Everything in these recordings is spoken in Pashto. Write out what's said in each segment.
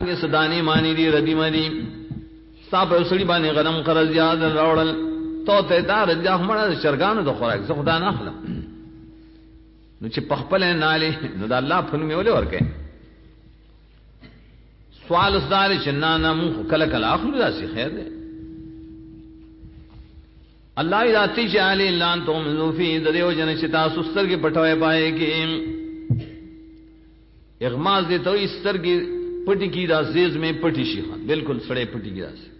دارنګ سدانی مانی دی ردی مانی صاحب وسړي باندې غنم قرض یاد راوړل ته دار د احمد شرګانو د خوراک زه خدا نه اخلم نو چې پخپل ناله نو د الله په نوم ولې ورکه سوال اسدار چې نه مون کله کله اخلو داسي خیر ده الله ذاتی جعل لان تم فی دیو جن چې تاسو سترګې پټوي پائے کې اغماز دې ته سترګې پټی کی رازیز میں پټی شي بالکل سړې پټی کی راز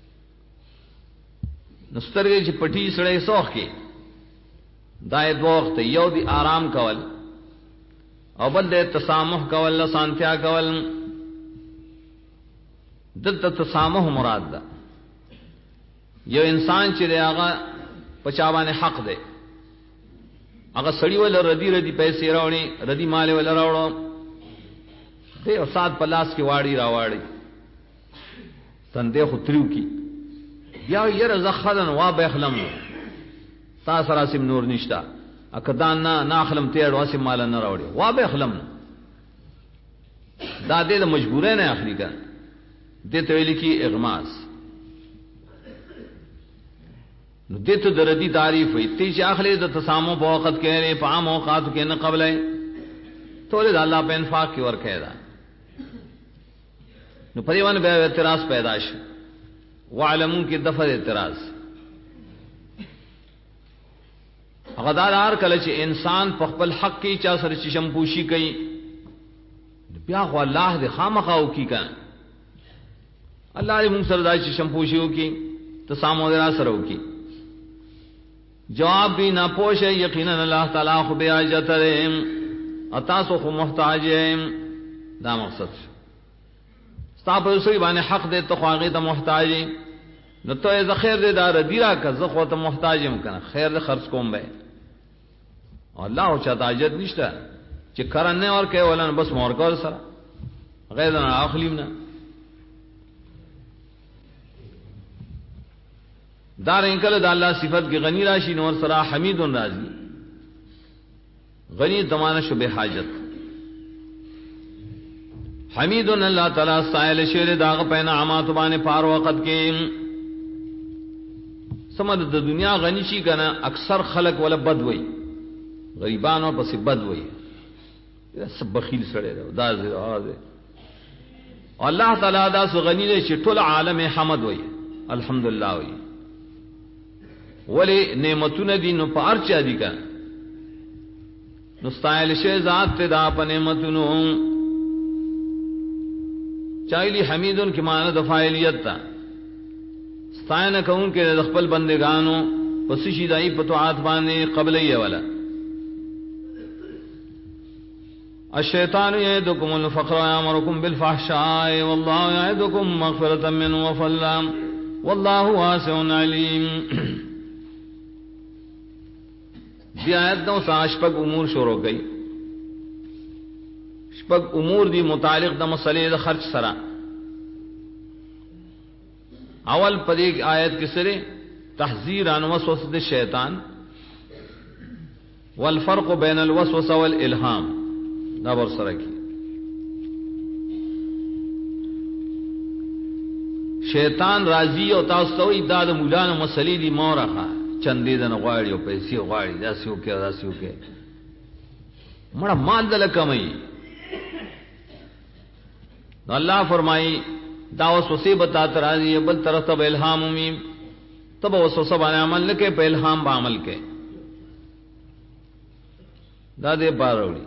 نسترګې چې پټی سړې سوخ کې دای دوخت یو دی آرام کول او بل دې تسامح کول لسانتیا کول دلته تسامح مراد ده یو انسان چې هغه پچاوانه حق ده هغه سړی ول ردی پیسې راوړي ردی مال ول راوړو ته استاد پلاس کې واړی راواړی تندې خو تریو کی بیا یره زخدن وا بخلم تا سره سیم نور نشتا اکدان نه اخلم تیر واسه مال نه راوړي وا بخلم دا دې مجبورې نه اخلي کا دې ته ویل کی اغماس نو دې ته دردی تعریف وي تی چې اخلي د تسامو په وخت کې لري په عام اوقات کې نه قبلای ټول د الله په انفاق کې ورکه دا نو پریوان به اعتراض پیدا شي وعلمون کې دفع اعتراض غدار کله چې انسان په خپل حق کې چا سره چشم پوشي کوي بیا خو الله دې خامخاو کی کان الله دې موږ سره د چشم پوشیو کی تسامو درا سره وکي جواب بھی نہ پوشے یقینا اللہ تعالی خو بے حاجت رحم اتاسو خو محتاج دا مقصد ستاسو سوی باندې حق دې ته خواغه ته محتاج نو ته ز خیر دې دار دیرا که زه خو ته محتاجم کنه خیر دې خرج کوم به الله او چا حاجت نشته چې کرن اور کوي ولن بس مور کول سره غیر نه اخلیم نه دار انکل د الله صفت کې غنی راشي نور سره حمید راضی غنی زمانہ شبه حاجت حمید اللہ تعالی سائل شیر داغ پہ انعامات باندې پار وخت کې سمد د دنیا غنی شي کنه اکثر خلق ولا بد وای غریبانو پس بد وای سب بخیل سره دا زه الله تعالی دا سو غنی له چې ټول عالم حمد وای الحمدلله وای ولی نعمتونه دي نو پار چا دي کا نو استایل شه ذات ته دا په نعمتونو چایلی حمیدن کی معنی د فاعلیت تا استاینه کون کې د خپل بندگانو پس شي دای په توعات باندې قبليه ولا الشیطان یعدکم الفقر ویامرکم بالفحشاء والله یعدکم مغفرة منه وفضلا والله واسع علیم بیا آیت نو شپږ امور شروع کړي شپږ امور دي متعلق د مسلې د خرج سره اول پدې آیت کې سره تحذير عن وسوسه الشیطان والفرق بين الوسوسه والالهام دا ور سره کې شیطان راضی او تاسو ته دا د مولانا مسلې دي مورخه چندې دن غواړي او پیسې غواړي دا سيو کې دا سيو کې مړه مال دل کمای نو الله فرمایي دا وسوسه بتا ترازی بل طرف ته الهام میم تب وسوسه باندې عمل نه کې په الهام باندې عمل کې دا دې باروړي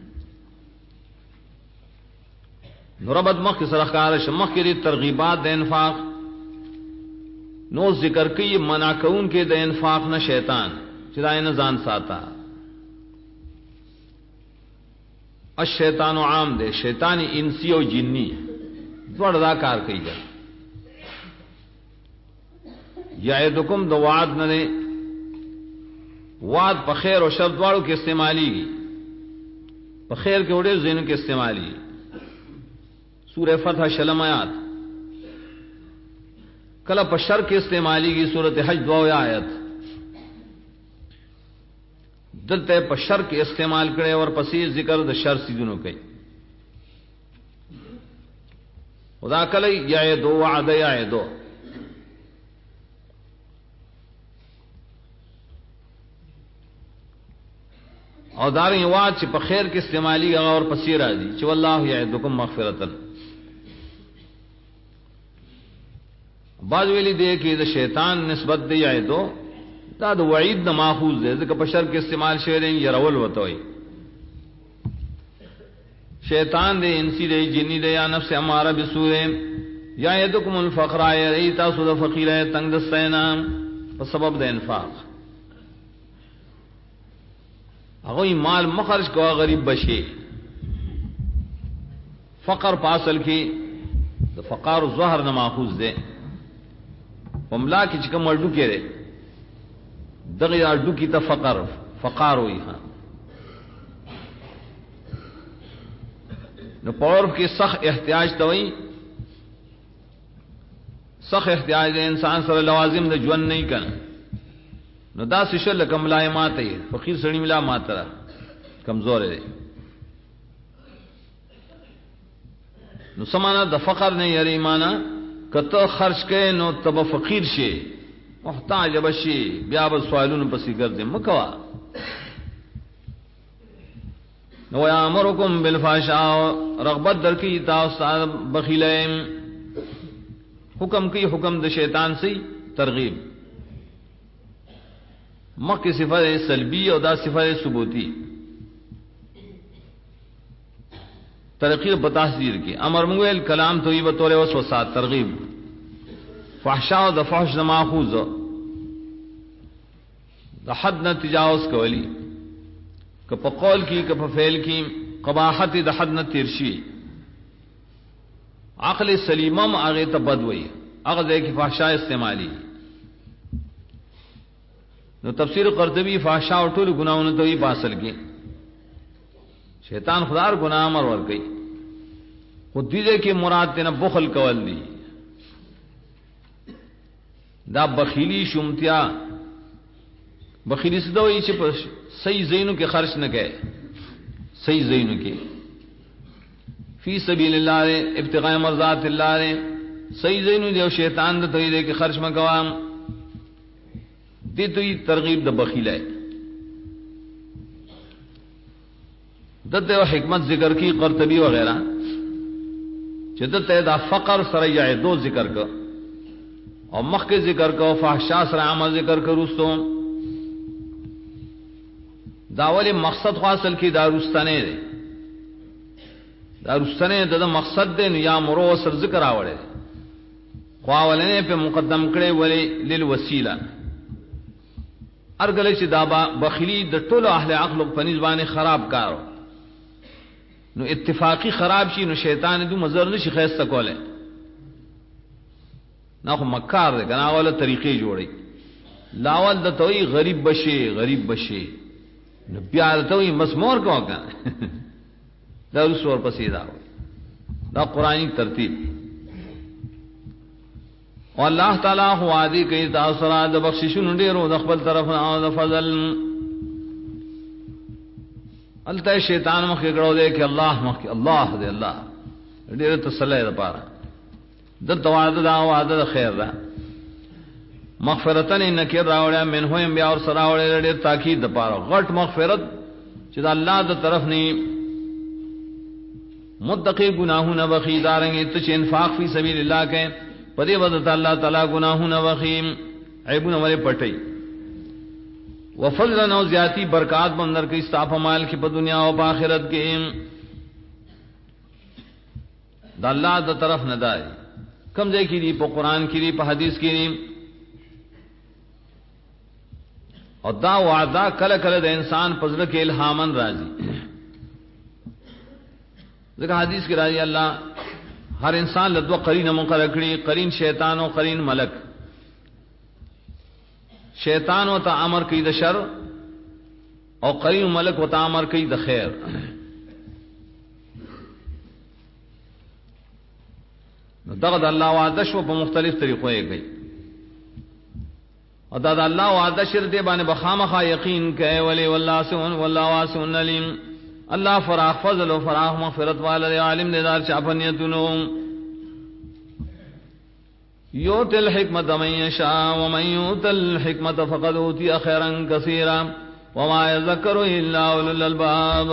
نوربد مخ سره کار شمخ کې ترغیبات د انفاق نو ذکر کوي منع کون کې د انفاق نه شیطان چې دا نه ځان ساته الشیطان عام ده شیطانی انسی او جنی څوړ دا کار کوي یعدکم د وعد نه وعد په خیر او شر دواړو کې استعمالي په خیر کې وړي زین کې استعمالي سورہ فتح شلم آیات کله په شر کې استعمالي کی سورۃ حج 2 آیت دلته په شر کې استعمال کړي اور پسې ذکر د شر سيزونو کوي خدا کله یعدو وعد یعدو او دارنګ وعد چې په خیر کې استعمالي او پسې راځي چې والله یعدکم مغفرتا. بعض ویلي دی کې د شیطان نسبت دی یعدو دا د وعید نه ماخوذ دی ځکه په شر کې استعمال شوی دی يرول وته وي. شیطان دے انسی دے جنی دے یا نفس امارہ بسوء یعدکم الفقر ای تاسو د فقیر تنگ دستینا په سبب د انفاق هغه مال مخرج کو غریب بشي. فقر پاسل کی د فقار الظهر نه ماخوذ دے وملا کی چکم اردو کې ده دغه اردو کی ته فقار وي. ها نو پاور کې سخت احتیاج توي سخت احتیاج د انسان سره لوازم د ژوند نه کړي نو دا سشل کملای ماته فقیر سړی ملا ماتره کمزور دی. نو سمانه د فقر نه یری معنا کته خرج کړي نو تب فقیر شي محتاج بشي بیا به سوالونو پسې ګرځي مکوا. نو یامرکم بالفحشاء رغبت درکی تاسو بخیلین حکم کی حکم د شیطان سی ترغیب مکه صفات سلبی او دا صفات ثبوتی ترقیب بتحذیر کی امر مویل کلام تو یہ بطور وسوسہ ترغیب فحشاء د فحش ماخوذ د حد نه تجاوز کولی کہ پا قول کی کہ پا فعل کی قباحت د حد نہ تیرشی عقل سلیمم آگے تبدوئی اغذ ہے کہ فحشاء استعمالی نو تفسیر قرطبی فحشاء اور طول گناہوں تو ہی باسل کی شیطان خدار گناہ امر ور گئی خود دیدے کہ مراد تینا بخل کول دی دا بخیلی شمتیا بخیلی سے دوئی چھ پر صحیح زینوں کے خرچ نہ کہے صحیح زینوں کے فی سبیل اللہ رے ابتغاء مرضات اللہ رے صحیح زینوں دے شیطان دے توئی دے کہ خرچ مکوام دی توئی ترغیب دا بخیل ہے. دت و حکمت ذکر کی قرطبی وغیرہ چدت دا فقر سریا دو ذکر کا اور مخ کے ذکر کا فحشاء سر عمل ذکر کا رستوں داول مقصد حاصل کی دارستانے دے دارستانے دا مقصد دے یا مرو سر ذکر آوڑے خواولنے پہ مقدم کرے ولی للوسیلہ ارگلے چی دابا بخیلی دا طول اہل عقل و پنیزبان خراب کارو نو اتفاقی خراب شی نو شیطان دو مزر نشی خیستا کولے نا خو مکار دے کنا اولا طریقے جوڑی لاول دا توی غریب بشے نو بیا دا توی مسمور کو کنا دا رسول پسیدہ ہوئی دا قرآنی ترتیب اور اللہ تعالیٰ وعدی کئی تاثرات دا بخششن ڈیرو دا خبل طرفنا دا فضل التا شیطان مخی کرو دے کہ اللہ مخی اللہ دے اللہ ڈیر تسلح دا پارا دلتا وعد دا وعد دا خیر دا مغفرتن نکر راوڑیا منہویم بیا اور سراوڑیا ڈیر تاکید دا پارا غٹ مغفرت چیز اللہ دا طرف نی متقی گناہوں نبخی دارنگی تچ انفاق فی سبیل اللہ کے پدی بدتا اللہ تعالی گناہوں نبخی عیبون والے پٹی وفضل نو زیادی برکات بندر کی استاف مال کی پا دنیا و پا آخرت کے دا اللہ دا طرف ندائی کم دے کی دی پا قرآن کی دی پا حدیث کی دی اور دا وعدہ کل کل دا انسان پزر کے الہامن راضی ذکر حدیث کی راضی اللہ ہر انسان لدو قرین مقرر کری قرین شیطان و قرین ملک شیطان و تا امر کی دا شر اور قرین ملک و تا امر کی دا خیر دغد اللہ وعدش و پا مختلف طریقوں گئی اور دا اللہ وعدش دے بانے بخامخا یقین کہ ولی واللہ واسع علیم اللہ فراخ فضل و فراخ مغفرت والا دے عالم دے دار چاپنیتنو یؤتی الحکمت من یشاء ومن یؤت الحکمت فقد اوتی خیرا کثیرا وما یذکر الا اولو الالباب.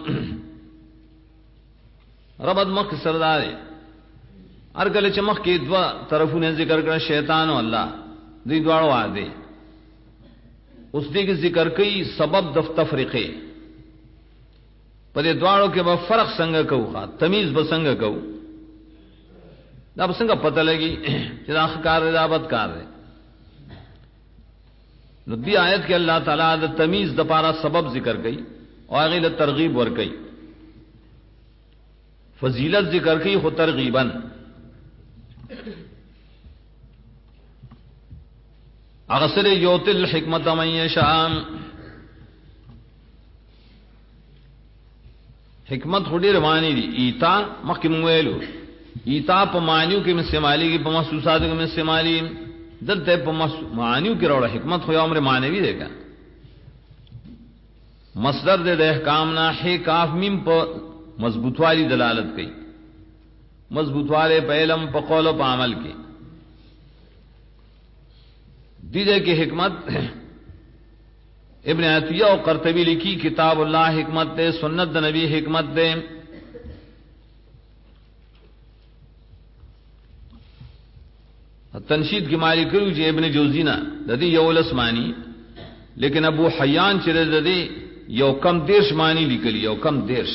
ربط مخ سردار ارکل چمخ کی دوا طرفونه ذکر کړ شیطان او الله دوی دواړو وعده اوس دې کې ذکر کوي سبب د تفریقه په دې دواړو کې به فرق څنګه کوو تمیز به څنګه کوو دا به څنګه پته لګي چې دا ښکار دی دا بدکار دی. نو دې آیت کې الله تعالی د تمیز د پاره سبب ذکر کوي او هغه له ترغیب ور کوي فضیلت ذکر کوي خو ترغیبا اغسر یوت الحکمت من یشاء حکمت خو ډیر معنی دي ایتا مخکې مونږ ویلو ایتا په معنیو کې استعمالي کې په محسوساتو کې استعمالي دلته په معنیو کې راوړه حکمت خو یو امر معنوي دی کا مصدر د احکام نه هي کاف میم په مضبوطوالی دلالت کوي مضبوطواله په علم په قول او په عمل کې دیده کی حکمت ابن عطیہ و قرطبی لکھی کتاب اللہ حکمت دے سنت دا نبی حکمت دے تنشید کی مالی کرو جی ابن جوزینا ددی یولس مانی لیکن ابو حیان چرے ددی یو کم دیرش مانی لکلی یو کم دیرش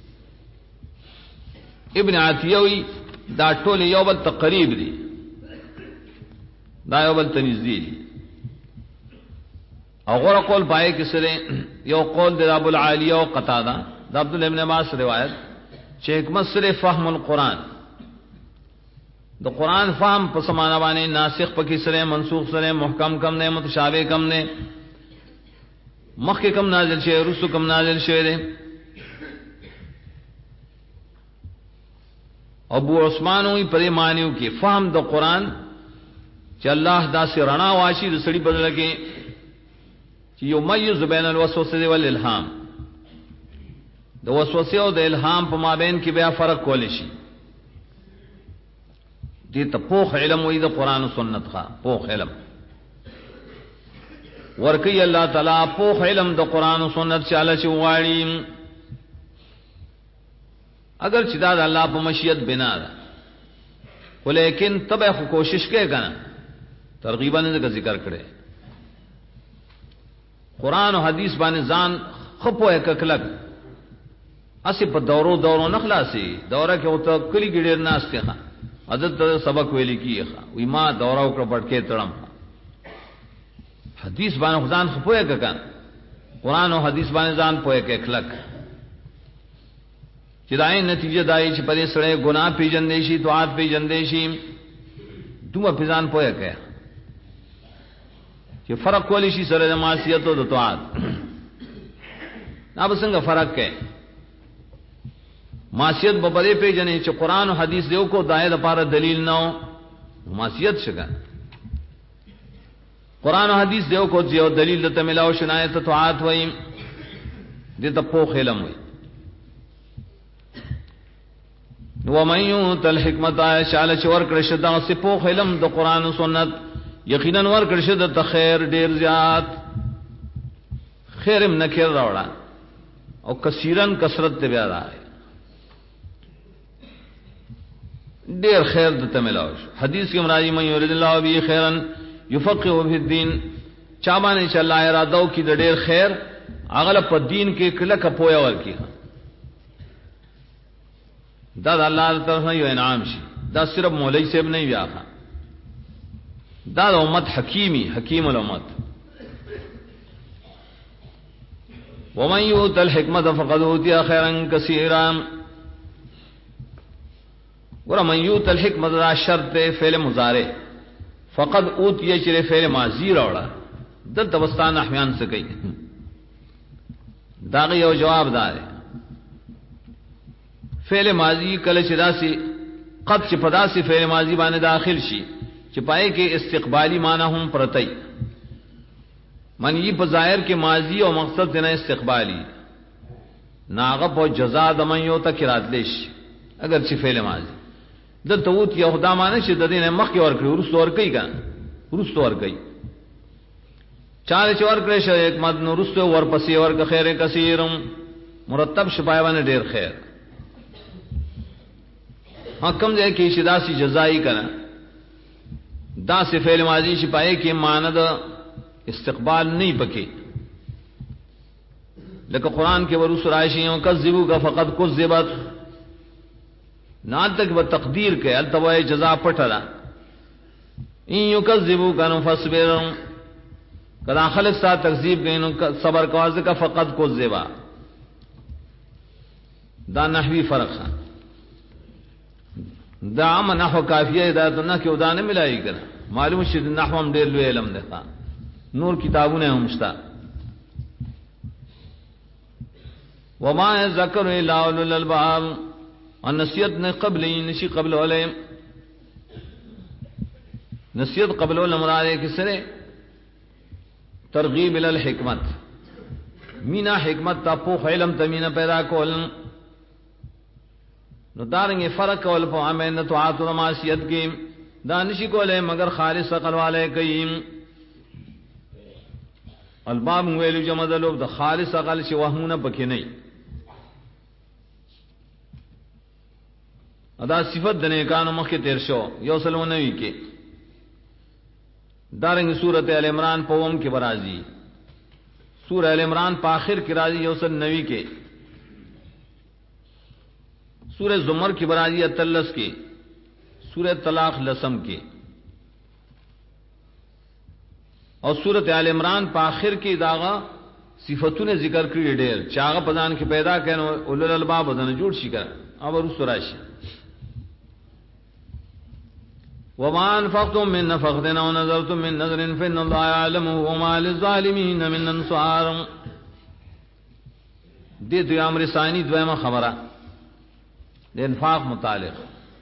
ابن عطیہوی دا ټول یو بل تقریب دی دا یو بل تنزدی دی او غور قول پائے کسرے یو قول دی ابو العالیہ و قتادہ دا عبداللہ ابن عباس روایت چه حکمت سر فهم القرآن دا قرآن فهم پس معنی ناسخ پکی سرے منسوخ سرے محکم کم نے متشابہ کم نے مخ کے کم نازل شے رسو کم نازل شے دے. ابو عثمان ہوئی پرے معنیوں کی فهم دا قرآن چې الله دا سي رڼا واشي د سړي بدل کې چې یمیز بین الوسوسه والالهام د وسوسه او د الهام په مابین کې بیا فرق کول شي دې ته پوخ علم وې د قران او سنت ښا پوخ علم ورکی الله تعالی پوخ علم د قران او سنت چاله چې واړي اگر چې دا د الله په مشیت بنا ده ولیکن تبه کوشش کې کنه ترغیبا نے ذکر کرے قرآن و حدیث بانے زان خپو ہے ککلک اسی پا دورو دورو نخلاسی دورہ کے ہوتا کلی گڑیر ناستے خواہ عدد سبق ویلی کی خواہ وی ما دورہ اکڑا پڑکے تڑم حدیث بانے خزان خپو ہے ککن قرآن و حدیث بانے زان پوئے ککلک چدائیں نتیجہ دائی چی پدے سڑے گناہ پی جندیشی توعات پی جندیشی دوما پیزان پوئے کیا کہ فرق کولی شي سره د معصیت او د طاعت دا به څنګه فرق کوي معصیت په بده پیژنې چې قران او حدیث دیو کو دایې لپاره دلیل نه معصیت شګه قران او حدیث دیو کو دیو دلیل ته ملاو شنایت طاعت وای دې ته په علم وای نو من یوت الحکمت شال چور کړه شدا سه په علم د قران او سنت یقینا ور کړه د خیر ډیر زیات خیرم نکیر راوړه او کثیرن کثرت ته بیا راځي ډیر خیر د تملاوش حدیث کې مرادی من یرید الله به خیرا یفقهه فی الدین چا باندې چې الله اراده او کې د ډیر خیر اغل په دین کې کله کپویا ورکی دا د الله طرف یو انعام شي دا صرف مولوی صاحب نه ویاخه دا د امت حکیمی حکیم الامت ومن یؤت الحکمت فقد اوتی خیرا کثیرا ومن یؤت الحکمت دا شرط فعل مضارع فقد اوتی چر فعل ماضی راوړه د توستان احیان څه کوي دا یو جواب دار فعل ماضی کله چې داسي قد چې پداسي فعل ماضی باندې داخل شي چې پای کې استقبالی معنی هم پرتای من یہ بظاہر کے ماضی اور مقصد دینا استقبالی ناغب و جزا دمن یو تک رات لیش اگر چھ فعل ماضی د توت یو خدامانه چې د دینه مخ کې ور کړی ورستو ور کوي کا ورستو ور کوي چاله چور کړی شه حکمت نو ورستو ور پسې ور که خیر کثیرم مرتب شپای باندې ډیر خیر حکم دې کې شداسي جزائی کنا دا سے فعل ماضی شپای کې ماند استقبال نہیں پکې لکه قران کې ورس راشیوں کذبوا کا فقد کذبت نہ تک وہ تقدیر کے التوائے جزا پٹلا ان یکذبوا کانوا فاصبروا کدا خلق سا تکذیب گئنو صبر کواز کا فقد کذبا دا نحوی فرق ہے دا عام نحو کافیہ ہدایت نہ کہ ادا نے ملائی کر معلوم شد نحو ہم ډیر لوی علم دیتا نور کتابونه همشتا وما ذکر الا اولو الالباب ان نصیحت نے قبل نشی قبل علیہ نصیحت قبل مراد ہے کس نے ترغیب ال الحکمت مینا حکمت تا پوخ علم تمینا پیدا کول نو دارنگے فرق کول پو امین طاعت و معصیت کی دانشی کولے مگر خالص عقل والے کئیم الباب ویلو جمع دلوب دا خالص عقل شی وهمونه پکې نه ادا صفت دنے کانو مخ تیر شو یو سلو نوی کے دارنگ سورت ال عمران پوم کے برازی سورہ ال عمران پا آخر کی راضی یو سل نوی کے سورہ زمر کی برازی اتلس کے سورہ طلاق لسم کے اور سورت ال عمران پا آخر کی داغا صفتوں نے ذکر کری ڈیر چاغا پدان کے پیدا کہنو اولو الالباب بدن جوڑ شی کر اب رس راشی وما انفقتم من نفقة او نذرتم من نذر فإن الله يعلمه وما للظالمين من انصار دې دوی امر ثانی دویمه خبره د انفاق متعلق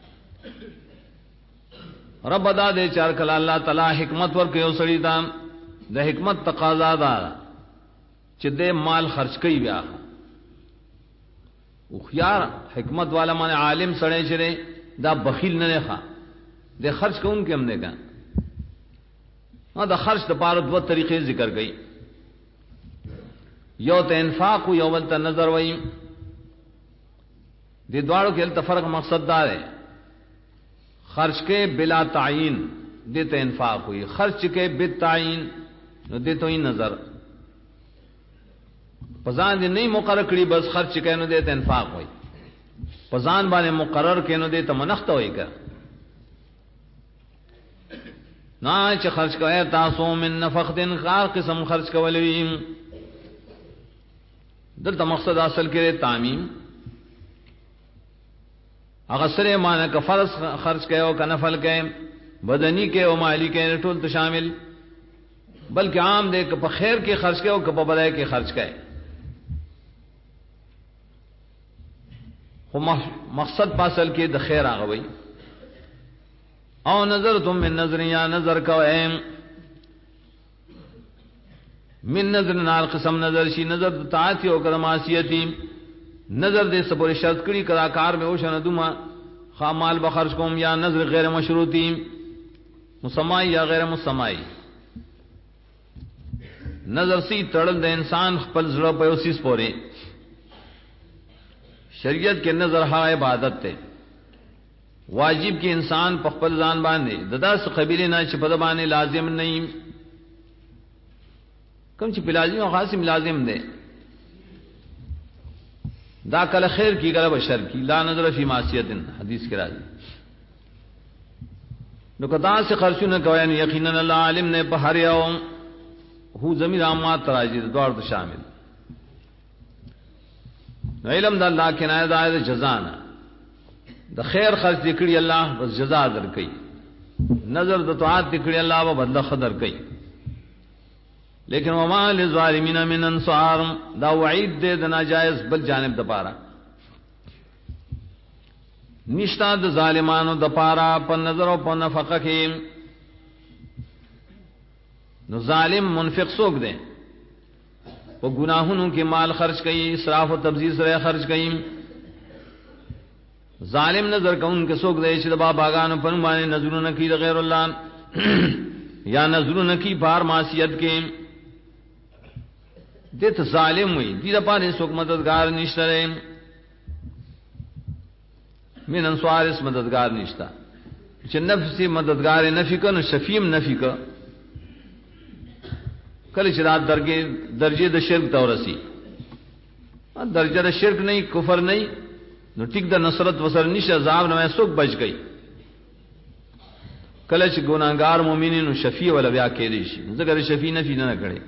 رب ادا دې چار کله الله تعالی حکمت ورکړي او سړی دا د حکمت تقاضا ده چې دې مال خرج کوي بیا او خيار حکمت والا معنی عالم سړی چره دا بخیل نه ښه دے خرچ کو ان کے ہم نے کہا ہاں دا خرچ دا پارت دو طریقے ذکر گئی یو تا انفاق و یو تا نظر وئی دے دوارو کے التفرق مقصد دار ہے خرچ کے بلا تعین دے تا انفاق ہوئی خرچ کے بالتعین دے تو ہی نظر پزان دے نہیں مقرر کری بس خرچ کے نو دے تا انفاق ہوئی پزان بانے مقرر کے نو دے تا منخت ہوئی کر نا چې خرج کوي تاسو من نفقتن خار قسم خرج کولوي دلته مقصد اصل کې تعمیم هغه سره معنی ک فرض خرج کوي او ک نفل کوي بدنی کې او مالی کې ټول ته شامل بلکې عام دې ک په خیر کې خرج کوي او ک په بلای کې خرج کوي خو مقصد پاسل کې د خیر هغه وي او نظرتم من نظر یا نظر کوئیم من نظر نال قسم نظر شی نظر طاعتی او کرماسیتی نظر دے سپور شرط کری کراکار میں اوشن دوما خامال بخرج کوم یا نظر غیر مشروطی مسمائی یا غیر مسمائی نظر سی تڑل دے انسان خپل زړه په اوسیس پورے شریعت کے نظر ہا عبادت تے واجب کی انسان پخپل ځان باندې ددا س قبیله نه چې په د باندې لازم نه کوم چې بلازم او خاصم لازم ده دا کله خیر کی کله بشر کی لا نظر فی معصیت حدیث کې راځي نو کدا سے خرچونه کوي نه یقینا الله عالم نے په هر یو هو زمیر عامات راځي دوړ ته شامل علم د الله کنایه د جزاء د خیر خرج دکړي الله بس جزاء درکړي نظر د طاعت دکړي الله به بدله خدر کوي لیکن وما للظالمین من انصار دا وعید دے د ناجائز بل جانب د پارا نشتا د ظالمانو د پارا په نظر او په نفقه کې نو ظالم منفق څوک دی په گناہوں کې مال خرج کوي اسراف او تبذیر سره خرج کوي ظالم نظر کون کے سوک دے چې باباګانو په باندې نظرونه کوي غیر الله یا نظرونه کوي بار معصیت کې دته ظالم وي دې لپاره سوک مددگار نشته من انصار اس مددگار نشتا چې نفسي مددگار نفي کنه شفیم نفي ک کله چې رات درجه د شرک تورسي درجه د شرک نه کفر نه نو ټیک د نصرت وسر نشه عذاب نه سوک بچ گئی کله چې ګناګار مؤمنینو شفیع ولا بیا کې دي شي ذکر شفیع نفي نه کړي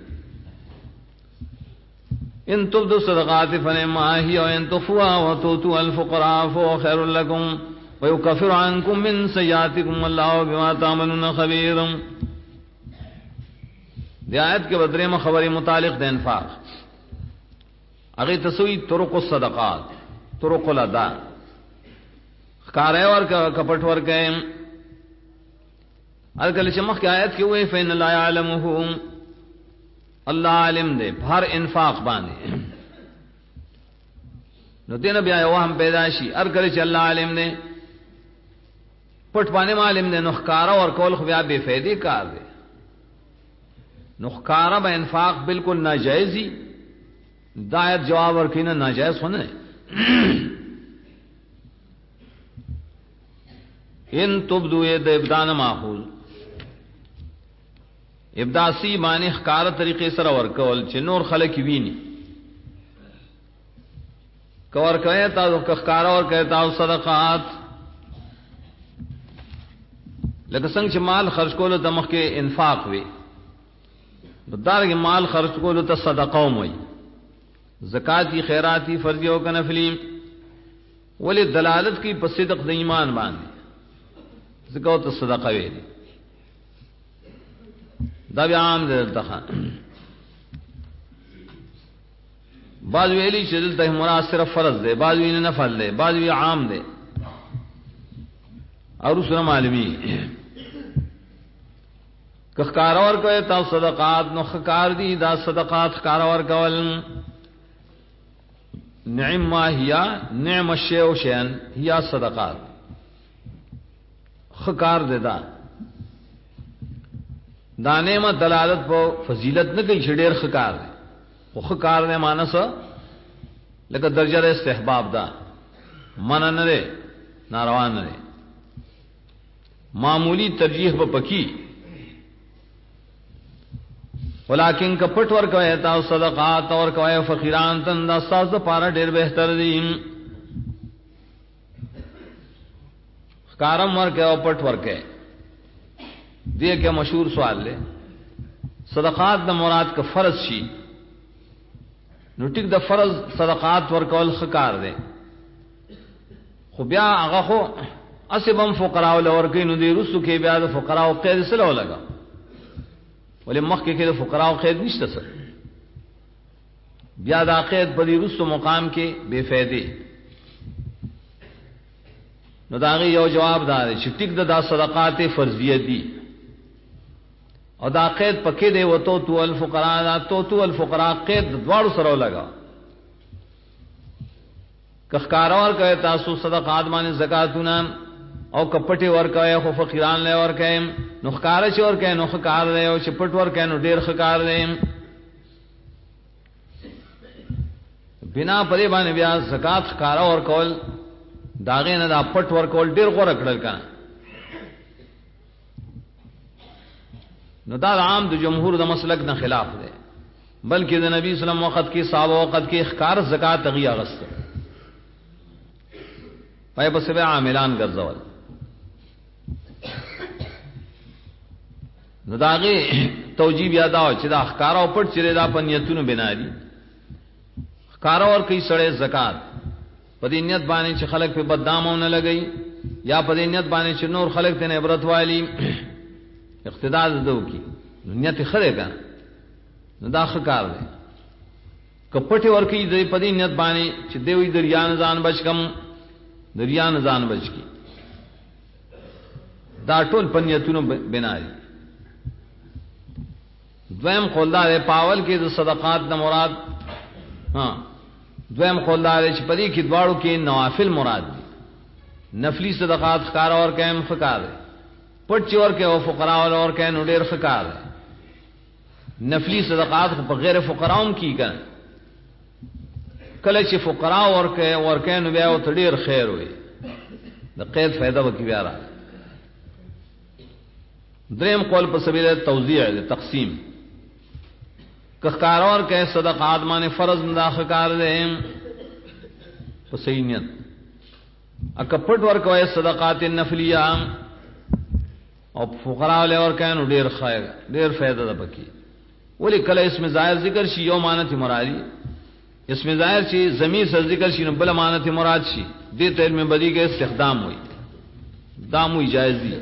ان تبدوا صدقات فنما هي وان تخفوها وتؤتوا الفقراء فهو خير لكم ويكفر عنكم من سيئاتكم والله بما تعملون خبير. دی آیت کے بدرے میں خبر متعلق د انفاق اگے تسوی طرق الصدقات طرق الادا خارے اور کپٹ ور گئے الکل چمخ کی آیت کے ہوئے فین لا يعلمهم اللہ عالم دے ہر انفاق باندې نو دین بیا یو هم پیداشي ار کله چې الله عالم دے پټ باندې عالم دے نو خکارا اور کول خو بیا بے فائدې کار دے نو خکارا با انفاق بالکل ناجائزی دایت جواب ورکینا ناجائز ہونے ان تبدو ید ابدان ماخوذ ابداسی معنی خکار طریقے سره ورکول چې نور خلک ویني کور کوي تاسو خکار اور کوي تاسو صدقات لکه څنګه چې مال خرج کول د مخ کې انفاق وي دارنګه مال خرج کول ته صدقه وي زکاتی خیراتی فرضی او کنفلی ولی دلالت کی په صدق د ایمان باندې زکات صدقه وي دا بیا عام دے دلتا بعض ویلی چې دلته مراد صرف فرض دے بعض وی نفل دے بعض وی عام دے اور اس نے معلومی کخکارور کوي تاسو صدقات نو خکار دي دا صدقات خکارور کول نعم ما هي نعم الشيء شيئا هي صدقات خکار دے دا دانے میں دلالت پو فضیلت نہ کئی چھڑیر خکار دے وہ خکار نے مانس لیکن درجہ دے استحباب دا منع نہ دے ناروان نہ دے معمولی ترجیح پہ پکی ولیکن کپٹ ور کوئے تا صدقات اور کوئے فقیران تن دا ساز پارا ډیر بہتر دی خکارم ور کوئے پٹ ور کوئے دیے کہ مشہور سوال لے صدقات دا مراد کا فرض شی نو ټیک دا فرض صدقات ورکول خکار دے خو بیا هغه خو اسبم فقراء ولورکې نو دی رسو کې بیا د فقراء او قید سره لگا ولې مخکې کې د فقراء او قید نشته سر بیا دا قید په دې رسو مقام کې بے فائدې نو دا غي یو جواب دار چې ټیک دا صدقات فرضیه دي او دا قید پکې دی وته تو الفقراء دا تو الفقراء قید دواړو سره لگا کخکارا ور کوي تاسو صدقات باندې زکاتونه او کپټي ور کوي خو فقیران له ور کوي نو خکار شي ور کوي نو خکار دی او چپټ ور کوي نو ډیر خکار دی بنا پرې باندې بیا زکات خکارا ور کول داغه نه دا پټ ور کول ډیر غوړه کړل کنه نو دا عام د جمهور د مسلک نه خلاف دی بلکې د نبی صلی الله علیه وسلم وخت کې صحابه وخت کې اخکار زکات غي اغست پای په سبا عاملان ګرځول نو داغه توجیب یاد او چې دا اخکار او پټ چره دا پنیتونو بنا دي اخکار اور کوي سړی زکات په دې نیت باندې چې خلک په بدنامونه لګي یا په دې نیت باندې چې نور خلک ته عبرت والی اقتداء دو کی نیت خره کا نو دا خکار دی کپټي ورکی د پدی نیت باندې چې دوی دریان ځان بچ کم دریان ځان بچ کی دا ټول پنیتونو بنا دي دویم خلدار پاول کې د صدقات د مراد دویم خلدار چې پدی کې دواړو کې نوافل مراد دي نفلی صدقات خکار اور کہم خکار ہے پٹ چور کے او فقراء اور کہ نو ډیر خکار ہے نفلی صدقات په غیر فقراءم کی کن کله چې فقراء اور کہ نو بیا او ډیر خیر وي د قید فائدہ وکي بیا را دریم قول په سبیل توزیع تقسیم کخکار اور کہ صدقات مانے فرض ندا خکار دے په صحیح نیت اکپٹ ور کوي صدقات النفلیہ او فقراء له اور کانو ډیر خیر ډیر فائدہ ده پکې ولی کله اسم ظاهر ذکر شي یو معنی مرادی اسم ظاهر شي ضمیر سره ذکر شي نو بل معنی مراد شي دې ته علم بدی کې استخدام وي دامو جائز دي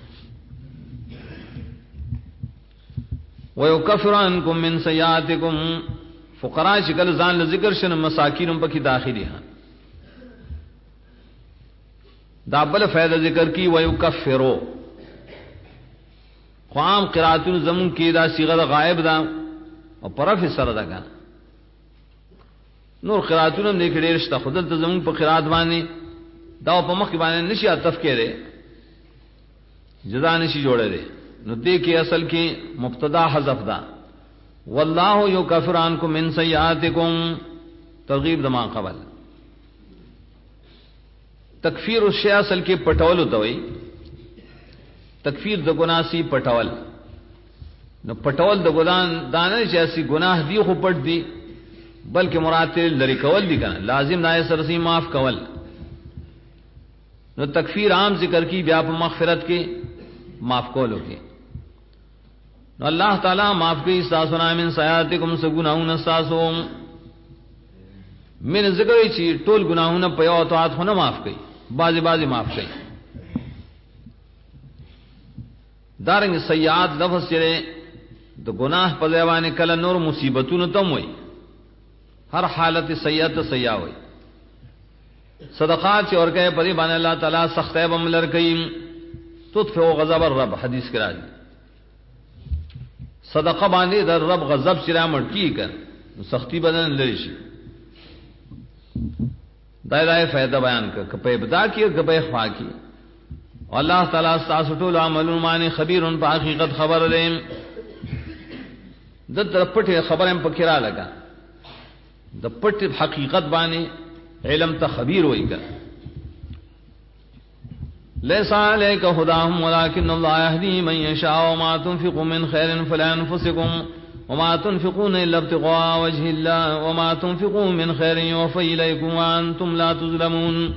ويكفر عنكم من سيئاتكم فقراء شکل ځان له ذکر شنه مساکین پکې داخلي ها دا بل فائدہ ذکر کی ويكفروا قام قراتون زمون کی دا صيغه غائب دا او پرف سره دا کنه نور قراتون هم نه کړي رشتہ خدل ته زمون په قرات باندې دا په مخ باندې نشي عطف کړي جزا نشي جوړه دي نو دې کې اصل کې مبتدا حذف دا والله يكفر عنكم من سيئاتكم ترغیب دما قبل تکفیر الشیء اصل کې پټول ہوتا وي تکفیر د گناہ سی پټول نو پټول د ګدان دانه چې اسی گناہ دی خو پټ دی بلکې مراد لري کول دی کنه لازم نای سرسی معاف کول نو تکفیر عام ذکر کی بیا په مغفرت کې معاف کولو کې نو الله تعالی معاف کوي ساسنا من سیئاتکم سگناون ساسوم من ذکر چې ټول گناهونه په یو طاعت خو نه معاف کوي بعضی معاف کوي دارنګ سیئات لفظ چره د گناہ په ځوانه کله نور مصیبتونو تم وي ہر حالت سیئات سیئا وي صدقات اور کہے پری باندې الله تعالی سخت ہے بملر کئ تطفئ غضب الرب حدیث کرا دی صدقه باندې در رب غضب چرا مړ کی کر سختی بدن لری شي دایره فائدہ بیان کر کپے ابدا کی کپے خوا کی اللہ تعالی تاسو ټول عملونه باندې خبير په حقیقت خبر لري د پټه خبره په کړه لگا د پټه حقیقت باندې علم ته خبير وای کا ليس عليك هداهم ولكن الله يهدي من يشاء وما تنفقوا من خير فلأنفسكم وما تنفقون إلا ابتغاء وجه الله وما تنفقوا من خير يوفى إليكم وأنتم لا تظلمون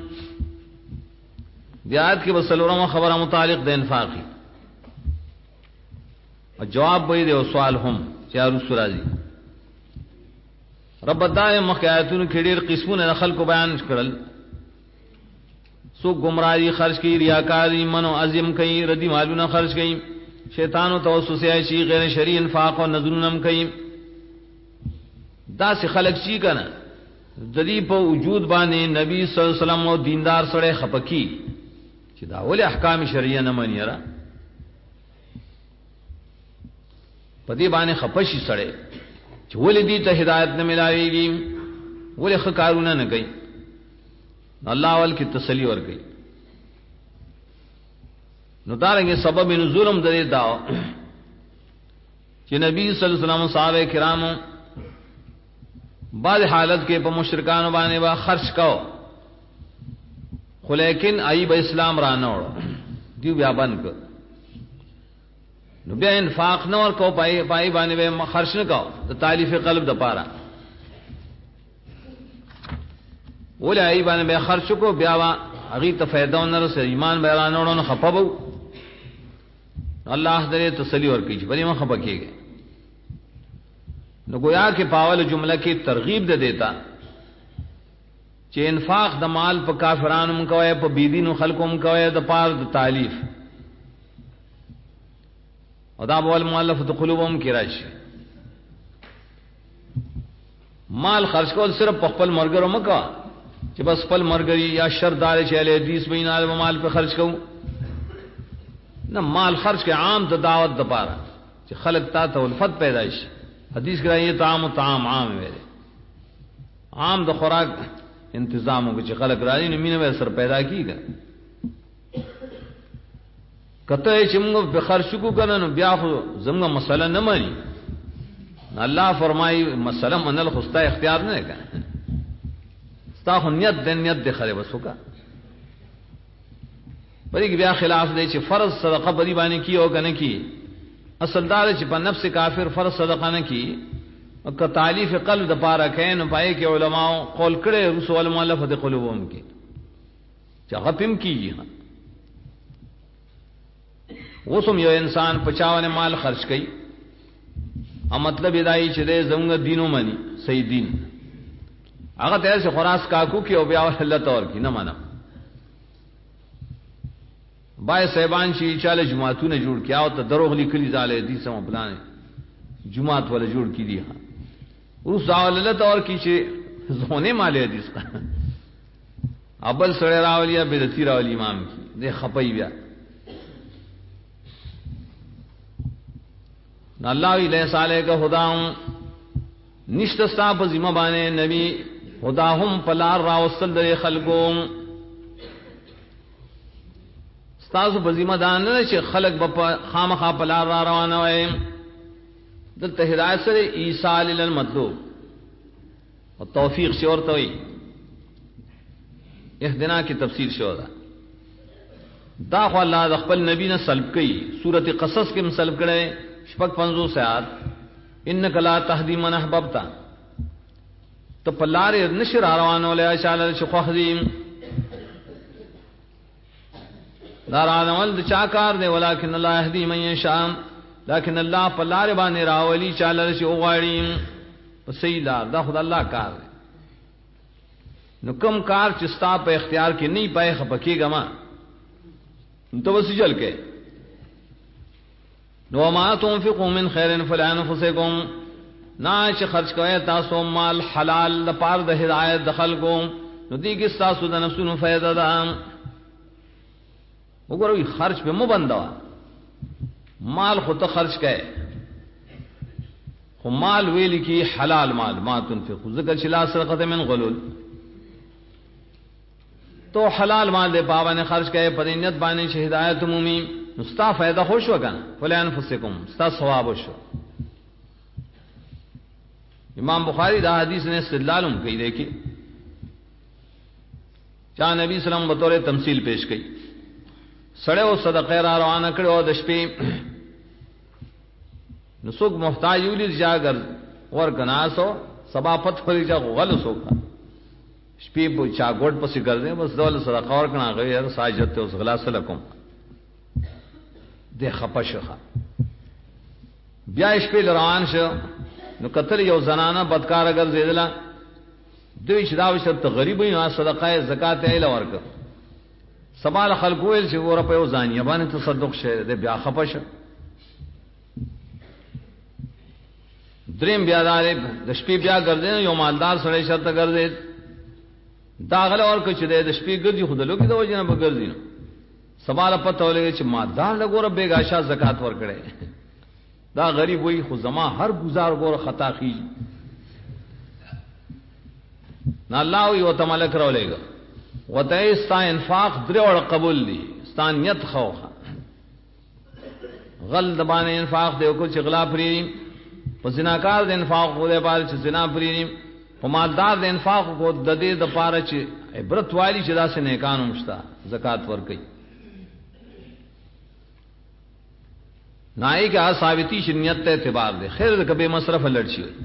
دیات کی بسلورم خبر متعلق د انفاقی اور جواب بھئی دے سوال هم چارو سرازی رب دائے مخیاتون کھڑیر قسمون خلق کو بیان کرل سو گمراہی خرچ کی ریاکاری منو عظیم کئی ردی مالون خرچ کئی شیطان و توسوس عیشی غیر شرعی انفاق و نظرونم کئی دا سے خلق چی کنا ددی په وجود باندې نبی صلی الله علیه وسلم او دیندار سره خپکی چې دا ول احکام شرعیه نه مانی را پدی باندې خپشي سره چې ول دي ته هدایت نه ملاويږي ول خکارونه نه کوي الله ول کی تسلی ور کوي نو دارنګه سبب نزولم درې داو چې نبی صلی الله علیه وسلم صحابه کرامو بعض حالت کے پا مشرکان بانے با خرچ کاؤ خو لیکن آئی با اسلام را نوڑ دیو بیا بند کر نو بیا انفاق نور کو پائی بانے با خرچ نکاؤ دا تالیف قلب دا پارا اولی آئی بانے با خرچ کو بیا با اغیی تفیدون نرس ایمان بیا را نوڑو نخپا بو اللہ دلے تسلی ورکی بلی من خپا کیے گئے نو گویا کہ پاول جملہ کی ترغیب دے دیتا کہ انفاق د مال په کافرانو مکوئے په بيدینو خلقو مکوئے د پار د تالیف او دا بول مؤلفه قلوبهم کی راشي مال خرج کول صرف په خپل مرګرو مکا چې بس خپل مرګري یا شردار چې له حدیث بینال مال په خرج کو نہ مال خرج کے عام د دعوت د پار چې خلق تا ته الفت پیدا شي حدیث کرائیے طعام و طعام عام ہے میرے عام د خوراک انتظام ہو کہ خلق راضی نے مین میں سر پیدا کی گا کته چې موږ په خرچ کو کنه نو بیا خو زموږ مسله نه مانی الله فرمایي مسله منل خو ستا اختیار نه کنه ستا خو نیت د خره وسوکا بلکې بیا خلاف دی چې فرض صدقه په دی باندې کی او کنه کی اصل دار چې په نفس کافر فرض صدقه نه کی او که تالیف قلب د پاره کین پای کې علماء قول کړي رسول مؤلفه قلوبهم کی چې غپم کیږي وسم یو انسان 55 مال خرج کړي ا مطلب دای چې د زموږ دینو مانی صحیح دین هغه ته چې خراس کاکو کې او بیا الله تور کی نه معنا بای صاحبان چې چاله جمعهتونه جوړ کیا او ته دروغ لیکلي زاله دي سم پلان جمعهت ولا جوړ کی دي اوس الله تور کی چې زونه مال حدیث ابل سره راولیا بدتی راولی امام کی دې خپي بیا اللہ علیہ صالح کا خداؤں نشتستا پا ذمہ بانے نبی خداہم پلار راوستل در خلقوں ستاسو پا ذمہ دان نه چې خلق با خامخا پلار را روانوئے دلتا ہدایت سر ایصال للمطلوب اور توفیق شورتوئی اهدنا کی تفسیر شورا دا خو اللہ دا خپل نبی نے سلب کئی سورت قصص کے مسلب کرے شپک 50 سیاد انک لا تهدی من احببت تو پلار نشر روانو لیا شال شخوخدیم دار عالم چاکار دے ولکن اللہ یهدی من یشاء لیکن اللہ پلار باندې راولی چال شو غاړیم پسیلا دا خدای الله کار دے نو کم کار چستا په اختیار کې نه پای خپکیګه ما تو وسجل کې نو ما تنفقوا من خير فلانفسكم ناش خرج کوي تاسو مال حلال د پار د هدایت دخل کو نو دي کې تاسو د نفسونو فائدہ ده وګورئ خرج په مو بندا مال خو ته خرج کړي خو مال ویل کی حلال مال ما تنفقوا ذکر شلا سرقه من غلول تو حلال مال دے پاونے خرج کړي په نیت باندې هدایت عمومي نستا فائدہ خوش وکن فلان انفسکم ستا ثواب وشو امام بخاری دا حدیث نے استدلالم کہی دیکھی چاہ نبی صلی اللہ علیہ وسلم بطور تمثیل پیش کی سڑے و صدقے را روانہ کڑو دشپی نسوک محتاج یولی جا گر ورکناسو سبا پت پری جا غل سوکا شپی پو چا گوڑ پسی کردیں بس دول صدقہ ورکنا غیر ساجت اس غلاس لکم دے خپشخه بیا شپې روان شو نو کتل یو زنانه بدکار اگر زیدلا دوی چې دا وشت غریب یو صدقه زکات ایله ورک سبال خلق ویل چې ور په یو ځانیا باندې تصدق شه دے بیا خپش دریم بیا دار د شپې بیا ګرځي یو مالدار سره شرط ګرځي داغله ورک چې د شپې ګرځي خودلو کې د وجنه بګرځي نو سوال پته ولګي چې مالدار لګور بیګاشا زکات ور کړي دا غریب وای خو زما هر گزار ګور خطا کی نه الله وي او تملک راولېګا وته استا انفاق درې ور قبول دي ستانیت خوخه غل دبانه انفاق دیو کو چغلا پری په زناکار د انفاق خو دې بال چې زنا پری په مالدار د انفاق کو د دې د پاره چې عبرت والی چې داسې نیکانو مشتا زکات ور کوي نائی کا ثابتی شنیت اعتبار دے خیر کبھی مصرف لڑچی ہوئی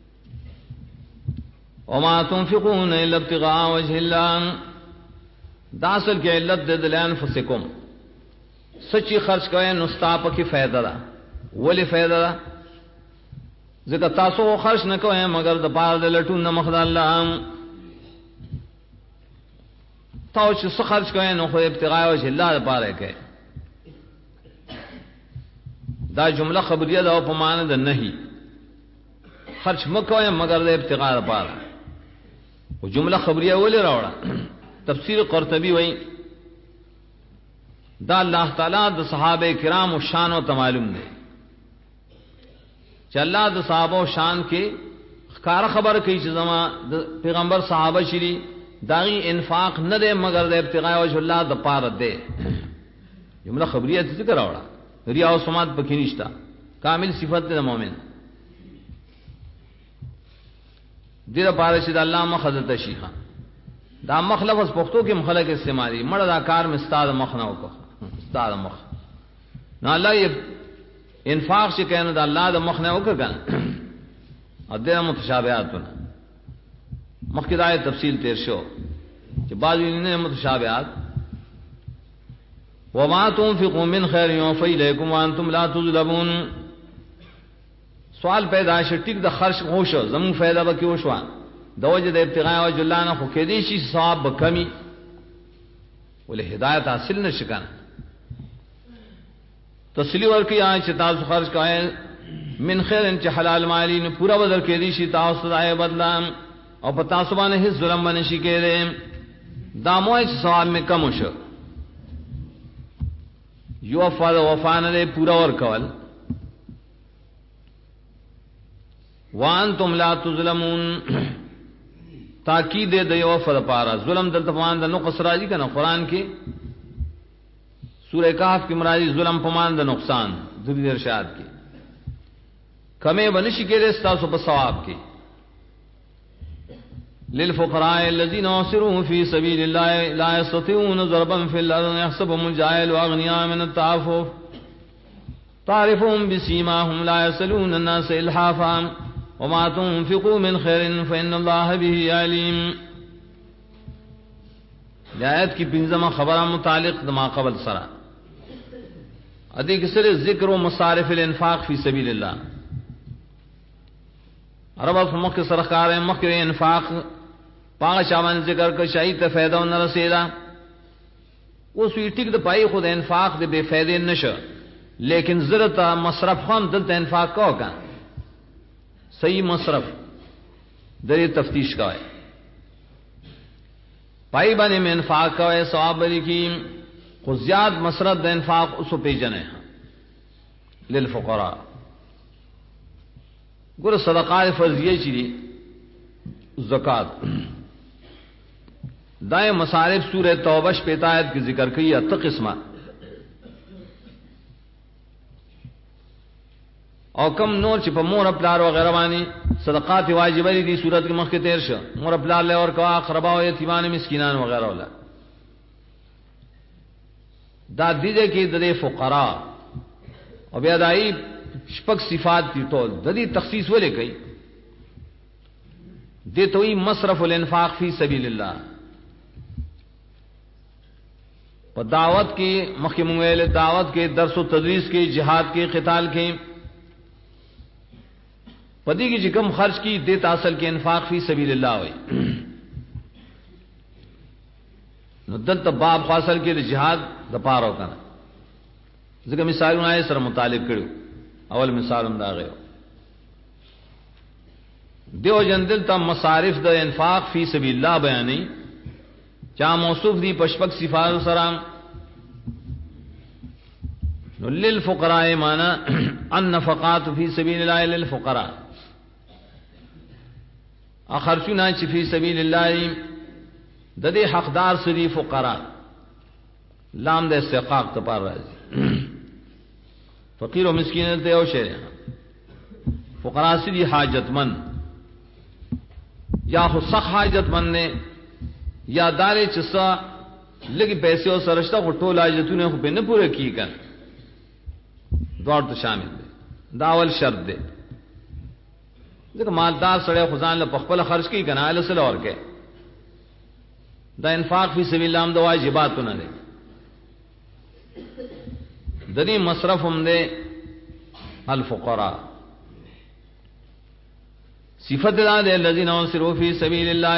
وما تنفقون الا ابتغاء وجه الله داخل کے علت دے دل انفسکم سچی خرچ کوئے نستا پکی فائدہ دا ولی فائدہ دا ذکر تاسو خرچ نہ کوئے مگر د پار د لټون نہ مخد الله تاسو چې خرچ کوئے نو خو ابتغاء وجه الله د پاره کوي دا جمله خبریه دا په معنی د نهي خرچ مکوئے مگر د ابتغاء لپاره او جمله خبریه ولې راوړه تفسیر قرطبی وایي دا الله تعالی د صحابه کرام او شان او معلوم دی چې الله د صحابه او شان کې ښکار خبر کوي چې زما د پیغمبر صحابه شری داغي انفاق نه دی مگر د ابتغاء وجه الله د پاره دی جمله خبریه ذکر راوړه ریا او سمات پکې نشتا کامل صفت د مؤمن دې لپاره چې د الله مخ حضرت شيخه دا مخ لفظ پښتو کې مخلق استعمالي مړه دا کار مستاد مخ نه وکړه استاد مخ نو الله یې انفاق چې کینو د الله د مخ نه وکړه کنه ا دې متشابهاتونه مخکې دا تفصیل تیر شو چې بعض نه متشابهات وما تنفقوا من خير يوفى إليكم وأنتم لا تظلمون سوال پیدا شو ټیک د خرج هوشو زمون فائدہ به کې وشو دوجه د ابتغاء وجه الله نه خو کې دي شي ثواب به کمی ولې هدایت حاصل نشکان تسلی ورکیا چې تاسو خرج کای من خیر ان چې حلال مالی نه پورا بدل کې دي شي تاسو دای بدلام او په تاسو باندې هیڅ ظلم باندې شي کېره دا موه چې ثواب می کم وشو یو فاده وفانه دې پورا ور کول وانتم لا تظلمون تاکید دې یو فاده پارا ظلم دلته مان د نقص راځي کنه قران کې سورہ کہف کې مرادی ظلم پمان د نقصان د دې ارشاد کې کمه بنشي کېږي تاسو په ثواب کې للفقراء الذين اسروا في سبيل الله لا يستطيعون ضربا في الارض يحسبهم الجاهل اغنياء من التعفف تعرفهم بسيماهم لا يسألون الناس الحافا وما تنفقوا من خير فإن الله به عليم آیت کی پنځمه خبره متعلق د ما قبل سره ادي کې سره ذکر او مصارف الانفاق فی سبیل الله عربه مخ سره کار مخ انفاق پاغه شامن ذکر کو شهید ته فائدہ نه رسیدا اوس وی ټیک د پای خو د انفاق د بے فائدې نشه لیکن ضرورت مصرف هم دلته انفاق کا صحیح مصرف درې تفتیش کوي پای باندې میں انفاق کوي ثواب لري خو زیاد مصرف د انفاق اوسو پیجنه للفقراء ګور صدقات فرضیه چي زکات دائیں مصارف سورہ توبہ شپیتا آیت کی ذکر کی یا قسمہ او کم نور چې په مور پلار وغیرہ باندې صدقات واجب دي صورت کې مخکې تیر شو مور پلار له اور کا اقربا او یتیمان مسکینان وغیرہ ولا دا دې کې د فقرا او بیا دای شپږ صفات دي ټول د دې تخصیص ولې کوي دې توي مصرف الانفاق فی سبیل الله په دعوت کې مخکې مونږ ویل دعوت کې درس او تدریس کې جهاد کې قتال کې پدې کې چې کم خرج کی دې اصل کې انفاق فی سبیل الله وای نو دلته باب خاصل کې د جهاد د پاره وکنه ځکه مثالونه سره متعلق کړو اول مثالم دا غيو دیو جندل ته مصارف د انفاق فی سبیل الله بیانې چا موصوف دی پشپک صفات سره نو للفقراء معنا النفقات فی سبیل الله للفقراء اخرجنا چې فی سبیل الله د دې حقدار سری فقراء لام د استحقاق ته پر راځي فقیر او مسکین ته یو شی فقراء سری حاجتمند یا خو سخت حاجتمند نه یا دارې چې څا لګي پیسې او سرشتہ ټول حاجتونه خو به نه پوره کیږي دوړ ته شامل دي دا اول شرط دی ځکه مالدار سره خدان له خپل خرج کوي کنه له سره ورکه دا انفاق فی سبیل الله د واجباتو نه دی د دې مصرف هم دی الفقراء صفت دا دے الذین انصروا فی سبیل اللہ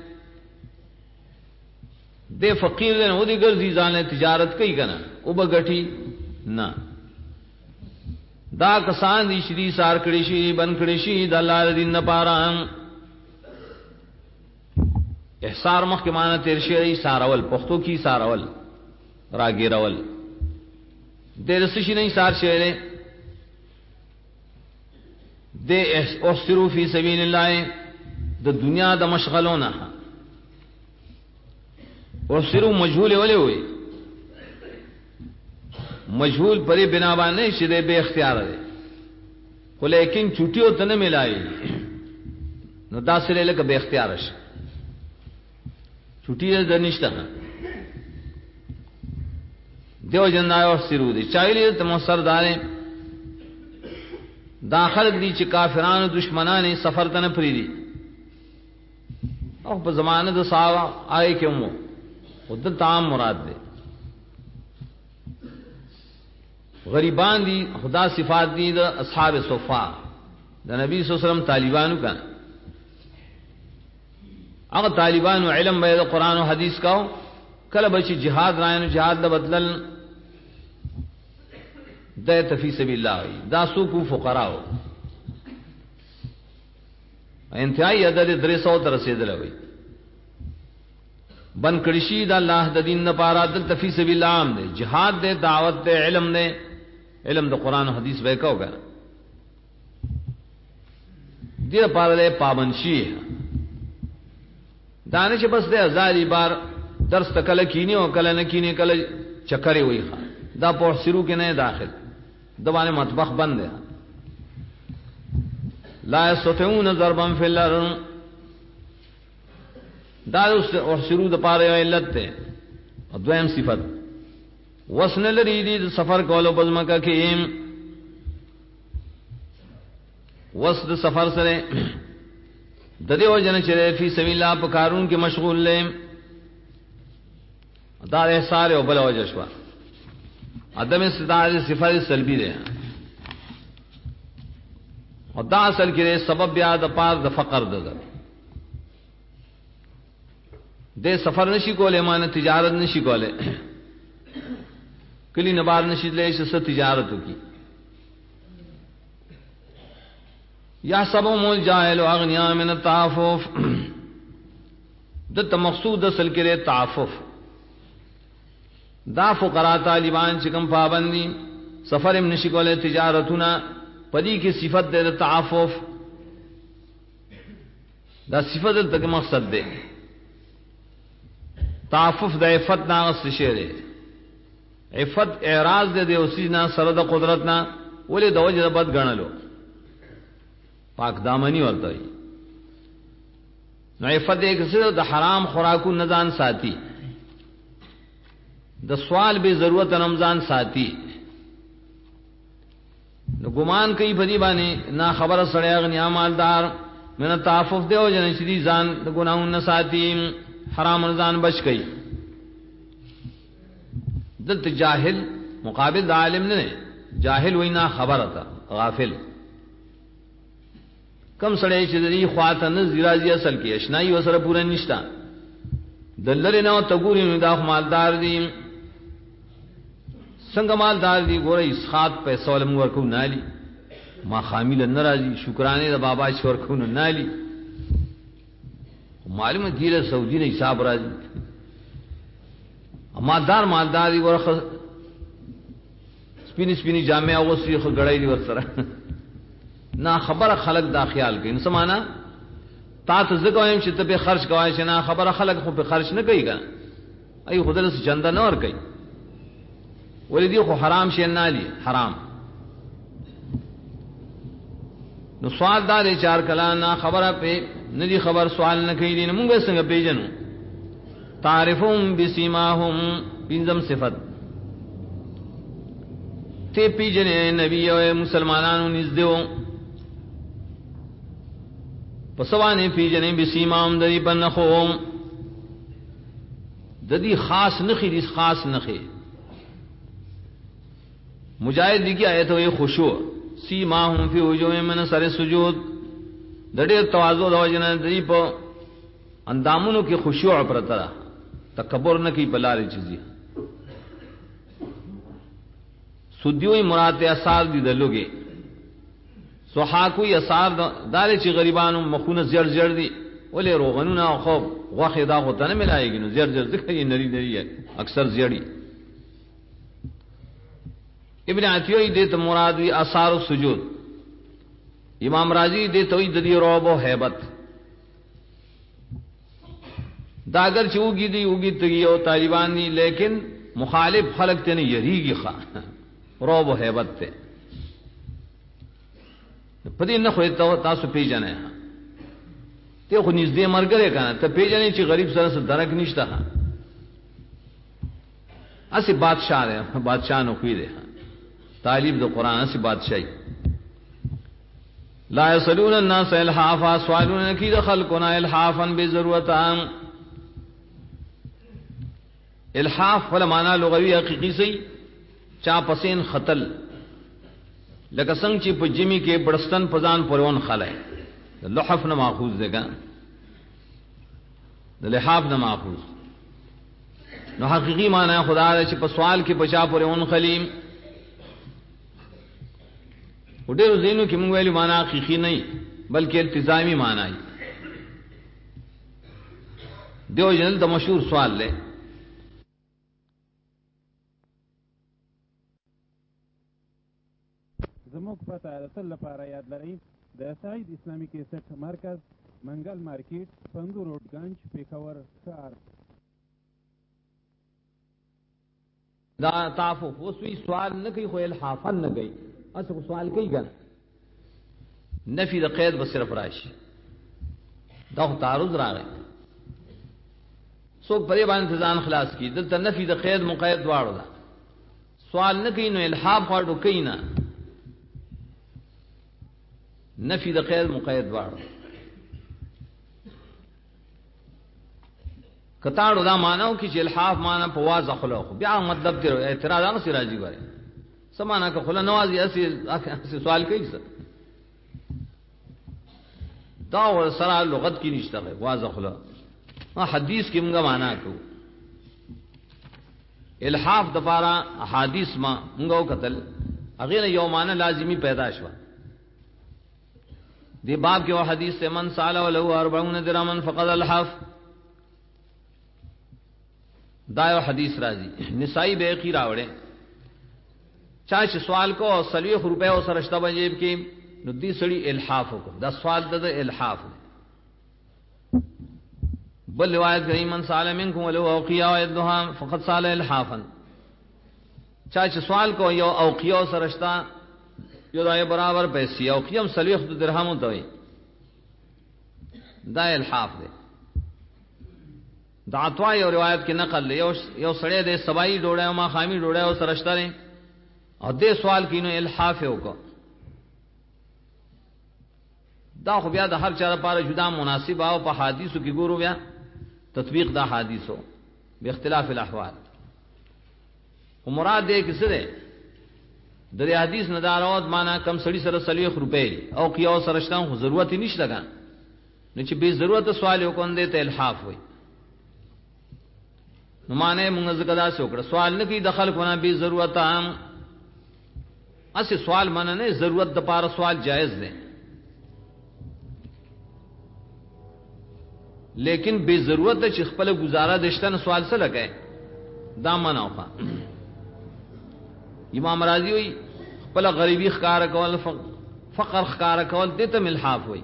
دے فقیر دے او دی ګرځي ځان تجارت کوي کنه او بغټي نه دا کسان دي شری سار کړي شي بن کړي شي د الله دین نه پاره احصار محکمانه تیر شي سارول پښتو کی سارول راګیرول درس شي نه سار شي دے احسروا فی سبیل اللہ د دنیا د مشغلونه احسروا مجهول ولې وي مجهول پری بنا باندې شیدې به اختیار دی خو لیکن چټیو ته نه ملایي نو دا سره لکه به اختیار شي چټی د نشته دیو جنایو سرو دي چایلی ته سردارې داخل دي چې کافرانو دشمنانه سفر ته نه پریدي او په زمانه د صحابه آئے کې مو ودل تام مراد ده غریبان دي خدا صفات دي د اصحاب صفا د نبی صلی الله علیه وسلم طالبانو کا هغه طالبانو علم به د قران او حدیث کاو کله به چې jihad راینو jihad د بدلل د فی سبیل الله دا سوق فقراو انتهائی عدد 300 تر رسیدل وي بن کړشی د الله د دین لپاره د فی سبیل الله عام دی jihad دی دعوت دی علم دی علم د قران او حدیث به کاو کنه دې لپاره له پابند شي دانش بس دے ازاری بار درس تکل کینی او کله نه کینی کله چکرې وي دا په شروع کې نه داخل دبانه مطبخ بند ہے لا یستطيعون ضربا فی الارض دا او شروع د پاره علت ته دویم صفت وسن لري دي سفر کولو بزمکه کې وسد سفر سره د دې وجنه چې فی سبیل الله په کارون کې مشغول لې دا احسار او بل وجه شو عدم استطاعت صفات سلبی ده او دا اصل کې سبب بیا د پار د فقر ده د سفر نشي کولای معنی تجارت نشي کولای کلی نبار نشي لې څه تجارت وکي یحسبهم الجاهل اغنیاء من التعفف د مقصود اصل کې تعفف دا فقرا طالبان چې کوم پابندي سفر هم نشي کولای تجارتونه پدې کې صفت د تعفف دا صفت د مقصد ده تعفف د عفت ناغس شی ده عفت اعراض ده د اوسینا سره د قدرت نه ولې د وجه بد غنلو پاک دامنی ورته وي نو عفت دې کې د حرام خوراکو نزان ساتي د سوال به ضرورت رمضان ساتي نو ګمان کوي په دې باندې نا خبره سړی غنیا مالدار من تعفف دی او جن شدي ځان د ګناہوں نه ساتي حرام رمضان بچ کوي دلته جاهل مقابل د عالم نه جاهل وینا خبره تا غافل کم سړی چې دې خواته نه زیرازي اصل کې اشنایی وسره پورا نشتا دلره نه تګوري نو دا مالدار دي څنګه مالدار دي ګورې اسخات پیسې ولم ورکو نالي ما خامل ناراضي شکرانه د بابا شور کو نالي معلومه دیره سعودي نه حساب راځي مالدار دي ورخه سپینی جامع او وسې خو غړای دي ورسره نا خبره خلق دا خیال کوي انسانه تا ته زګویم چې ته به خرج کوای چې نا خبره خلق خو په خرج نه کوي ګا ای خدای له چنده نه ور کوي ولدي خو حرام شي نه لي حرام نو سوال دار چار کلا نا خبره په ندي خبر سوال نه کوي دي موږ څنګه پیژنو تعرفهم بسیماهم بنظم صفت ته پیژنې نبی او مسلمانانو نږدې پسوانه پیجنې بسیمام دې بنخوم د دې خاص نخې دې خاص نخې مجاهد دې آیت وې خشوع سیماهم فی وجوههم من سر سجود د دې تواضع د وجنه دې په اندامونو کې خشوع پرتره تکبر نه کی بلاره چیزی سودیوی مراد اثار دي دلوګي سوحاکوی اثار دار چې غریبانو مخونه زړ زړ دي ولې روغنونه خو غوخه دا غوته نه ملایږي نو زړ زړ ځکه یې نری نری اکثر زړی ابن عتیوی دې ته مراد وی اثار السجود امام رازی دې ته وی د دې رعب او hebat دا اگر چې وګي دي وګي ته یو طالبان دي لیکن مخالف خلق ته نه یریږي ښا روب او hebat ته پدې نه خو تاسو پیژنئ ته خو نږدې مرګره کنه ته پیژنې چې غریب سره څه درک نشته اسی بادشاہ ہے بادشاہ نو کوي دی طالب د قران اسی بادشاہي لا يسلون الناس الحافا سوالون کی خلقنا الحافا بضرورتهم الحاف ولا معنی لغوي حقيقي سي چا پسین خطل لکه څنګه چې په جمی کې بڑستان پزان پرون خلای لحف نه ماخوذ دیګا لحاف نه ماخوذ نو حقیقی معنی خدا دې چې په سوال کې بچا پرون خلیم وډیرو زینو کې موږ ویلو معنی حقیقی نه بلکې التزامی معنی دیو جن د مشهور سوال له زموږ پته د تل لپاره یاد لرئ د سعید اسلامی کیسټ مرکز منګل مارکیټ پندو روډ گنج پیښور ښار دا تاسو وسوي سوال نه کوي خو الحافن نه کوي اصل سوال کوي ګان نفي د قید به صرف راشي دا تعارض راغی سو پرې باندې ځان خلاص کی دلته نفي د قید مقید واړو دا سوال نه کوي نو الحاف واړو کوي نه نفي د قید مقید واړو کتاړو دا مانو کې چې الحاف معنا په واضح خلق بیا مطلب دی اعتراض هغه راځي غواړي سمانا که خلا نوازی اسی سوال کوي څه دا ور سره لغت کې نشته واضح خلا حدیث کې موږ معنا کو الحاف د بارا احادیث ما موږ قتل اغه یو معنا لازمی پیدا شو دی باب کې او حدیث سے من سال ولو 40 درهم فقد الحاف دا یو حدیث راځي نسائی به کی راوړي چا چې سوال کو 30 روپے او سرشتہ بجیب کې نو دې سړي الحاف کو دا سوال د الحاف بل روایت کوي من سال منکم ولو اوقیا الدها فقد سال الحافا چا چې سوال کو یو اوقیا او سرشتہ یو دای برابر پیسې او قیم 30 درهم دوی دا الحاف دی دا اتوا یو روایت کې نقل یو سړی د سبای ډوړې او ما خامي ډوړې او سرشتہ لري او دې سوال کینو الحاف وکړه دا خو بیا د هر چا لپاره جدا مناسب او په حدیثو کې ګورو بیا تطبیق دا حدیثو به اختلاف الاحوال او مراد دې کې څه ده د حدیث نه داروت معنا کم سړی سره 30 روپے او کیو سرشتان خو ضرورت نشته ګان نه چې به ضرورت سوال وکوندې ته الحاف وي نو معنی موږ ځکه دا څوکړه سوال نه کی دخل کونه به ضرورت هم اسی سوال معنی نه ضرورت د پاره سوال جائز ده لیکن به ضرورت د چې خپل گزاره دشتن سوال څه لګای دا مناوخه امام رازی وی خپل غریبی ښکار کول فقر ښکار کول دته ملحاف وی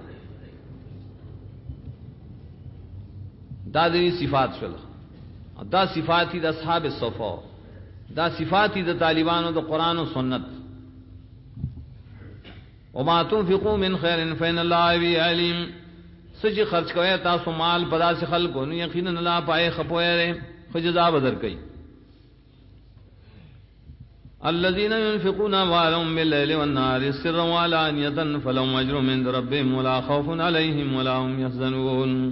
دا د صفات شول دا صفات د اصحاب الصفا دا صفات د طالبانو د قران او سنت وما تنفقوا من خير فإن الله به عليم سج خرچ کوي تاسو مال پدا سے خلکو نو یقینا الله پای خپوي خجزا بدر کوي الذين ينفقون اموالهم بالليل والنهار سرا وعلانية فلهم اجر من ربهم ولا خوف عليهم ولا هم يحزنون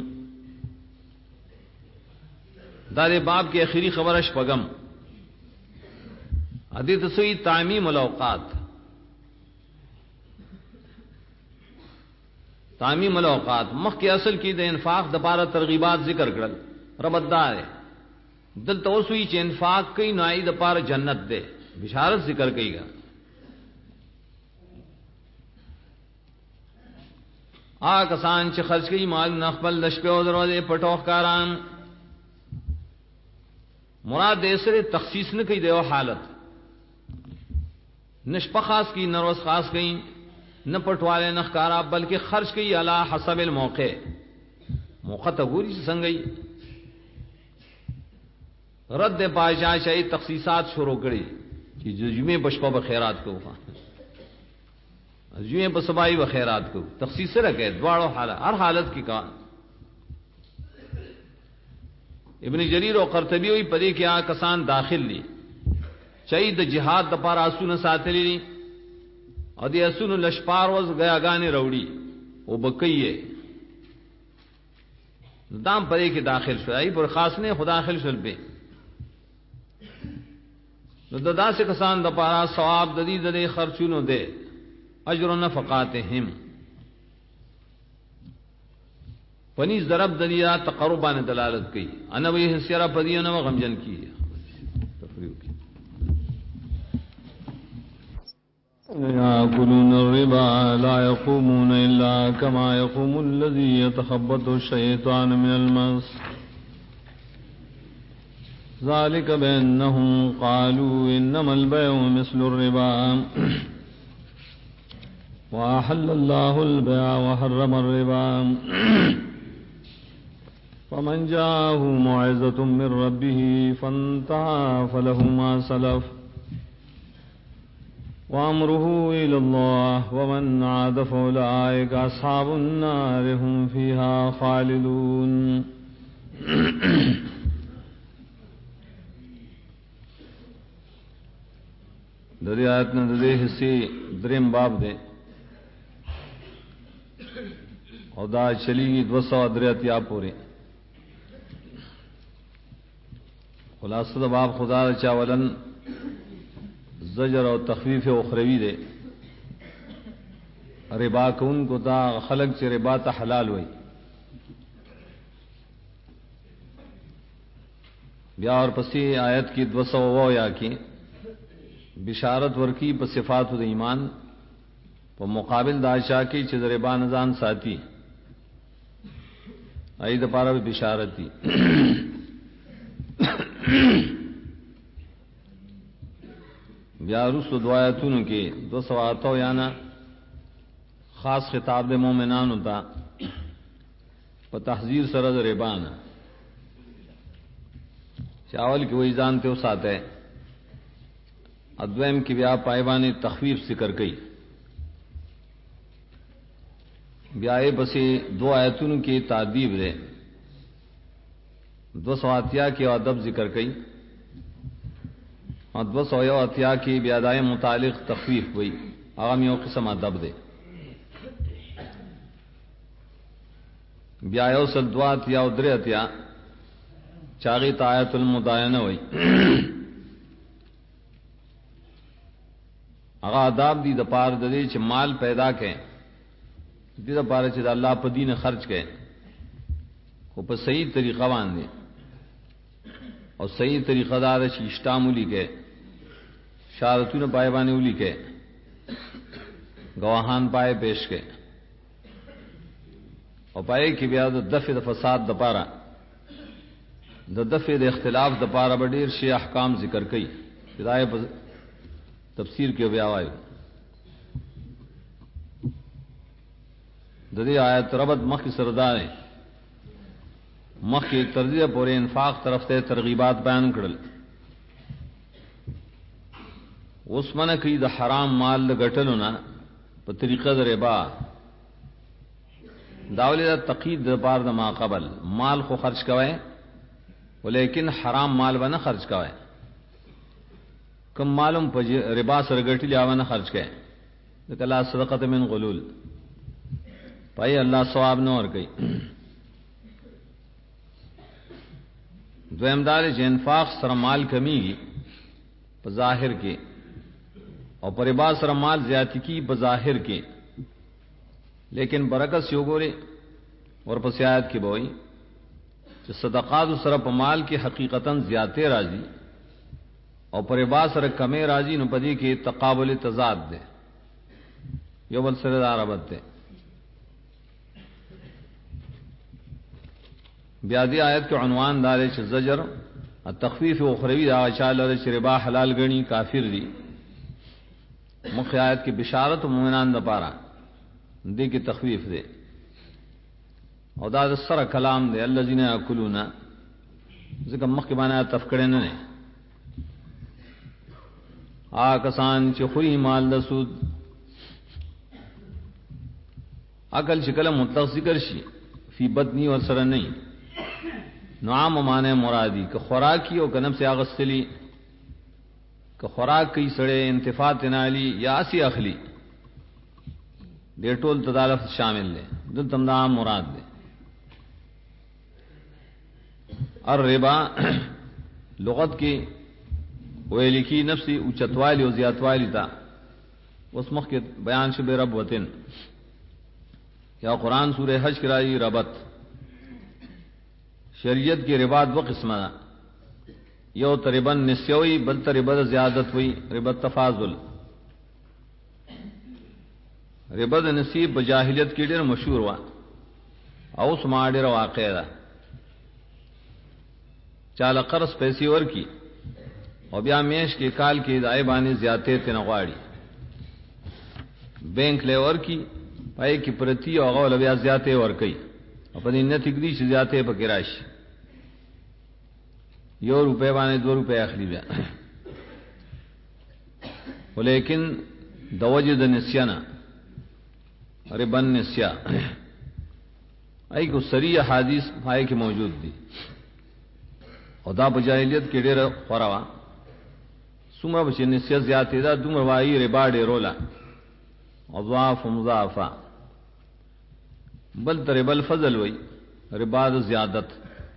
دا باب کے اخری خبرش پغم حدیث سوی تعمیم الاوقات تعمیم الاوقات مخ کے اصل کی د انفاق د بارہ ترغیبات ذکر کړل ربدار دل توسوی چې انفاق کوي نای د پار جنت دے بشارت ذکر کئی گا کسان چې خرج کئی مال نخبل دشپے او دروازے پټوخ کاران مراد دیسر تخصیص نہ کئی دیو حالت نشپا خاص کی نروز خاص کئی نہ پٹوالے نخکارا بلکہ خرج کئی علی حسب الموقع موقع تا گوری سے سنگئی رد پاشا شي تخصیصات شروع کړي چې جمعې په شپه به خیرات کوو، جمعې په سبا به خیرات کوو، تخصیص راکې دواړو حالت هر حالت کې کا. ابن جریر او قرطبی وی پدې کې آ کسان داخل دي چې د جهاد د پاره اسونه ساتلي او د اسونو لشپار وز غیاګانې وروړي او بکیه دام پدې کې داخل شو، ای پر خاص نه خدا داخل شول به نو ددا سے کسان د پاره ثواب د دې د خرچونو ده اجر نفقاتهم پنیز ضرب دلیا تقربان دلالت کی انا وی حسیرا پدیو نو غمجن کی تفریو کی يأكلون الربا لا يقومون إلا كما يقوم الذي يتخبط الشيطان من المس ذلك بأنهم قالوا إنما البيع مثل الربا وأحل الله البيع وحرم الربا فمن جاءه موعظة من ربه فانتهى فله ما سلف وأمره إلى الله ومن عاد فأولئك أصحاب النار هم فيها خالدون. دری آیت نے دری حصے دریم باب دے اور دا چلی گی 283 پورے خلاصہ دا باب خدا چاولن زجر اور تخفیف اخروی دے ربا کون کو تا خلق سے ربا تا حلال ہوئی بیا اور پسی آیت کی 200 یا کی بشارت ورکی په صفات د ایمان په مقابل د عائشہ کی چې ربا نزان ساتي اې د پاره بشارت دي. بیا رسو دعایتونو کې 208 یانا خاص خطاب د مؤمنانو ته په تحذير سره د ربا نه چاول کې وې ځان ته وساته ادویم کی بیا پایوانی تخفیف ذکر کئی بیائے بسی 2 آیتون کی تعدیب دے 200 کی ادب ذکر کئی اور 200 کی بیادائے متعلق تخفیف ہوئی آغامی قسم ادب دے بیائے سل 2 یا 3 چاغی آیت المدائنہ ہوئی اغا آداب دی د پار د دې چې مال پیدا کړي دې د پار چې د الله په دین خرج کړي خو په صحیح طریقه باندې او صحیح طریقه دار چې اشتامولي کې شارتونه پای باندې ولي کې گواهان پای پیش کې او پای کې بیا د دفع د فساد د پاره د دفع د اختلاف د پاره ډیر شی احکام ذکر کړي هدايه تفسیر کې بیا وایو د دې آیت ربط مخکې سردار مخکې ترجیح پورې انفاق طرف ته ترغیبات بیان کړل اوس منه کې د حرام مال غټلو نه په طریقه د ربا داولې د تقید د بار د ما قبل مال خو خرج کوي ولیکن حرام مال ونه خرج کوي کم معلوم په ربا سره ګټي لاونه خرج کړي د کلا صدقه من غلول پای الله ثواب نور کوي. دویم دار چې انفاق سره مال کمیږي په ظاهر کې او پر ربا سره مال زیاتی کی په ظاهر کې لیکن برکت یو ګوري ورپسې آیات کې وایي چې صدقات سره په مال کې حقیقتا زیاتې راځي او پر ربا سره کمې راځي نو پدې کې تقابل تضاد ده یو بل سره عربت ده. بیا دې آیت کې عنوان دار چې زجر التخفیف اخروی دا چاله چې ربا حلال غني کافر دي مخ آیت کې بشارت مومنان د پاره دې کې تخفیف ده او دا سره کلام ده الذين ياكلون ځکه مخکې باندې تفکړې نه نه کسان چې خوري مال د سود عقل شکل مطلق ذکر شي فی بدنی ور سره نه نو عام معنی مرادی که خوراکی او کنم سے اغسلی که خوراک کی سړی انتفاع تنالی یا سی اخلی دې ټول تدالف شامل دي دلته دا مراد دي الربا لغت کې ویل کی نفسی اوچتوالی او زیاتوالی تا اوس مخکې بیان شوه رب وطن یا قرآن سورہ حج کی رائی ربط شریعت کی رباط دو قسمہ دا یو تربن نسیوی بل تربت زیادت ہوئی ربط تفاضل ربط نصیب بجاہلیت کی ډیر مشہور وا او سما ډیر واقع دا چاله قرض پیسې ورکی او بیا میش کې کال کې دای باندې زیاتې تنه غواړي بینک له ورکی پای کی پرتی او غول بیا زیاتې ور کوي په دې نه تګدي چې زیاتې پکې راشي یو روپے باندې 2 روپے اخلي بیا ولیکن دوجه د نسیانا ربن نسیا ای کو سری حدیث پای کې موجود دي او دا په جاهلیت کې ډېر خوروا څومره به نسیا زیاتې دا دومره وایي ربا ډېرولا اضعاف مضاعفه بل تر بل فضل وی ربا د زیادت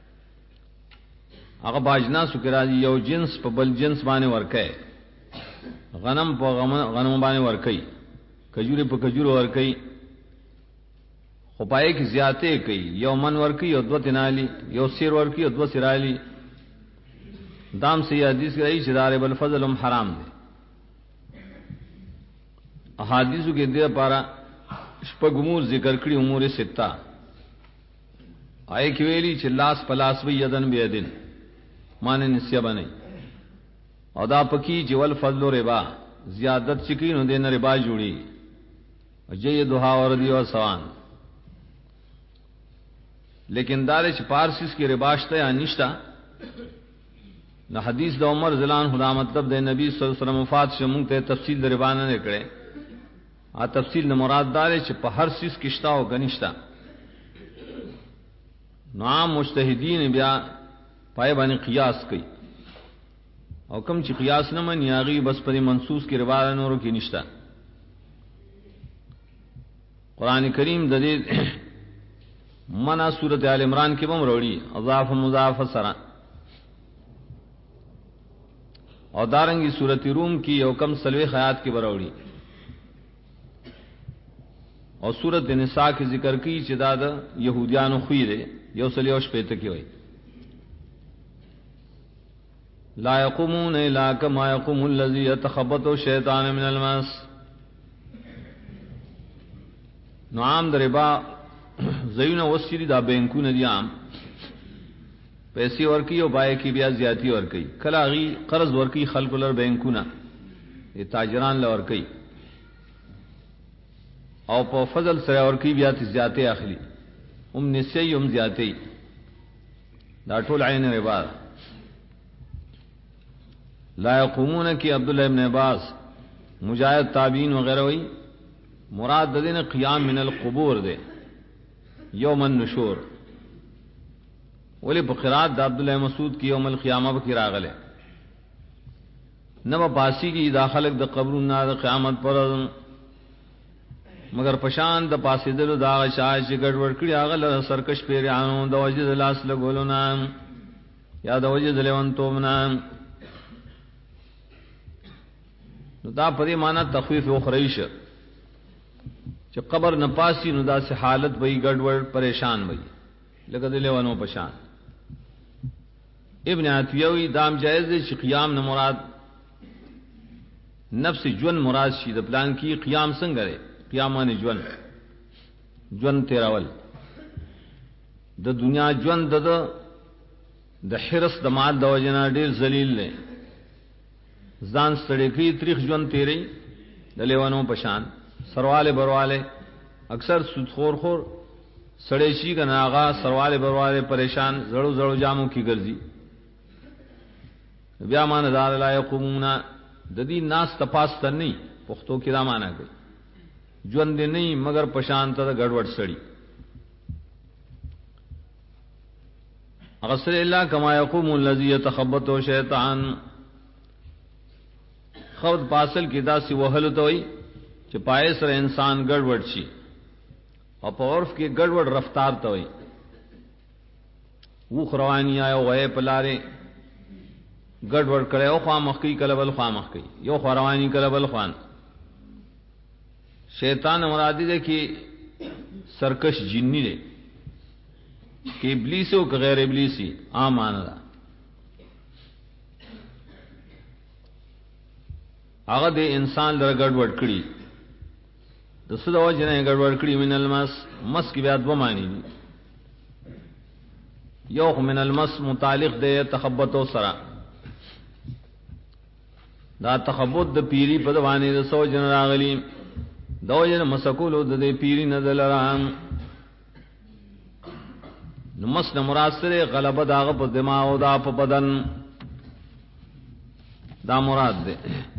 هغه باجنا سکرا یو جنس په بل جنس باندې ورکه غنم په غنم باندې ورکه کجوره په کجوره ورکه خو پای کی زیاتې کوي یو من ورکه یو دو تنالی یو سیر ورکه یو دو سرالی دام سے حدیث رائی شدار بل فضلم حرام دے احادیثو کې دې لپاره شپږ امور ذکر کړی امور سته آی کې ویلي چې لاس پلاس وی یدن به یدن معنی نسیه باندې او دا پکې چې ول فضل ربا زیادت چکی نو دین ربا جوړي اجي دوها ور دی او سوان لیکن دار چې پارسیس کې رباشته یا نشتا نو حدیث د عمر زلان خدا مطلب د نبی صلی الله علیه وسلم وفات شمون ته تفصیل د ربا نه کړي ا تفصیل نه مراد دار چې په هر سیس کښتا او غنښتا نو عام مجتهدین بیا پای باندې قیاس کوي او کوم چې قیاس نه من یاغي بس پر منصوص کې روا نورو کې نشتا قران کریم د دې منا سورۃ آل عمران کې هم وروړي اضاف مضاف سره او دارنګي سورۃ روم کې یو کم سلوي خیات کې وروړي اور سورۃ نساء کی ذکر کی چې دا د يهوديانو خوې ده یو سلیوش پېته کې وای لا يقومون الا كما يقوم الذي يتخبط الشيطان من المس نو عام دربا زینو وسری دا بینکونه دي عام پیسې ورکی او بای کی بیا زیاتی ورکی کلاغي قرض ورکی خلق لر بینکونه ای تاجران لور کوي او په فضل سره ورکی بیا زیاتې اخلي نسیه زیاتې دا ټول عین ربا لا يقومون کی عبد الله ابن عباس مجاہد تابعین وغیرہ وی مراد دین قیام من القبور دے یوم النشور ولی بقرات دا عبد الله مسعود کی یوم القیامہ کی راغله نو باسی کی داخلك د قبرونو د قیامت پر مگر پشان د پاسیدلو دا شای چې ګډوډ کړی هغه له سرکش پیرانو د وجد لاس لګولو نام یا د وجد لون تومنا نو دا په دې معنی تخفیف اخریش چې قبر نه پاسی نو دا سه حالت وای ګډوډ پریشان وای لکه د لونو پشان ابن عتیوی دام جائز دی چې قیام نه مراد نفس جون مراد شي د پلان کی قیام څنګه لري قیامان جون تیراول د دنیا جون د حرس د مال د وجنا ډیر ذلیل نه ځان ستړي کی تاریخ جون تیری د لیوانو پشان سرواله برواله اکثر سودخور خور سړی شي کنه آغا سرواله برواله پریشان زړو زړو جامو کی ګرځي بیا مان دار لا یقومون د دې ناس تپاست نه پښتو کې دا معنا کوي ژوند نه مگر پشانت د ګډوډ سړی اغسر اللہ کما یقوم الذی یتخبطه شیطان خود پاسل کی دا سی وهل توي چې پای سره انسان ګډوډ شي او په عرف کې ګډوډ رفتار توي و خروانی آیا وې پلاره ګډوډ کړي او خامخکی کلبل خامخکی یو خروانی کلبل خان شیطان مرادی ده کی سرکش جنی ده کہ ابلیسی ہو کہ غیر ابلیسی عام آنا دا آغا دے انسان لر گڑوڑ کڑی دسو دا وجہ نے گڑوڑ کڑی من المس مس کی بیاد بمانی دی یوخ من المس متعلق دے تخبط و سرا دا تخبط دا پیری پدوانی دا سو جن راغلی دا وجہ مسکولو دا دے پیری ندل رام نمس نہ مراد سے غلبہ داغ په دماغ او دا په بدن دا مراد دے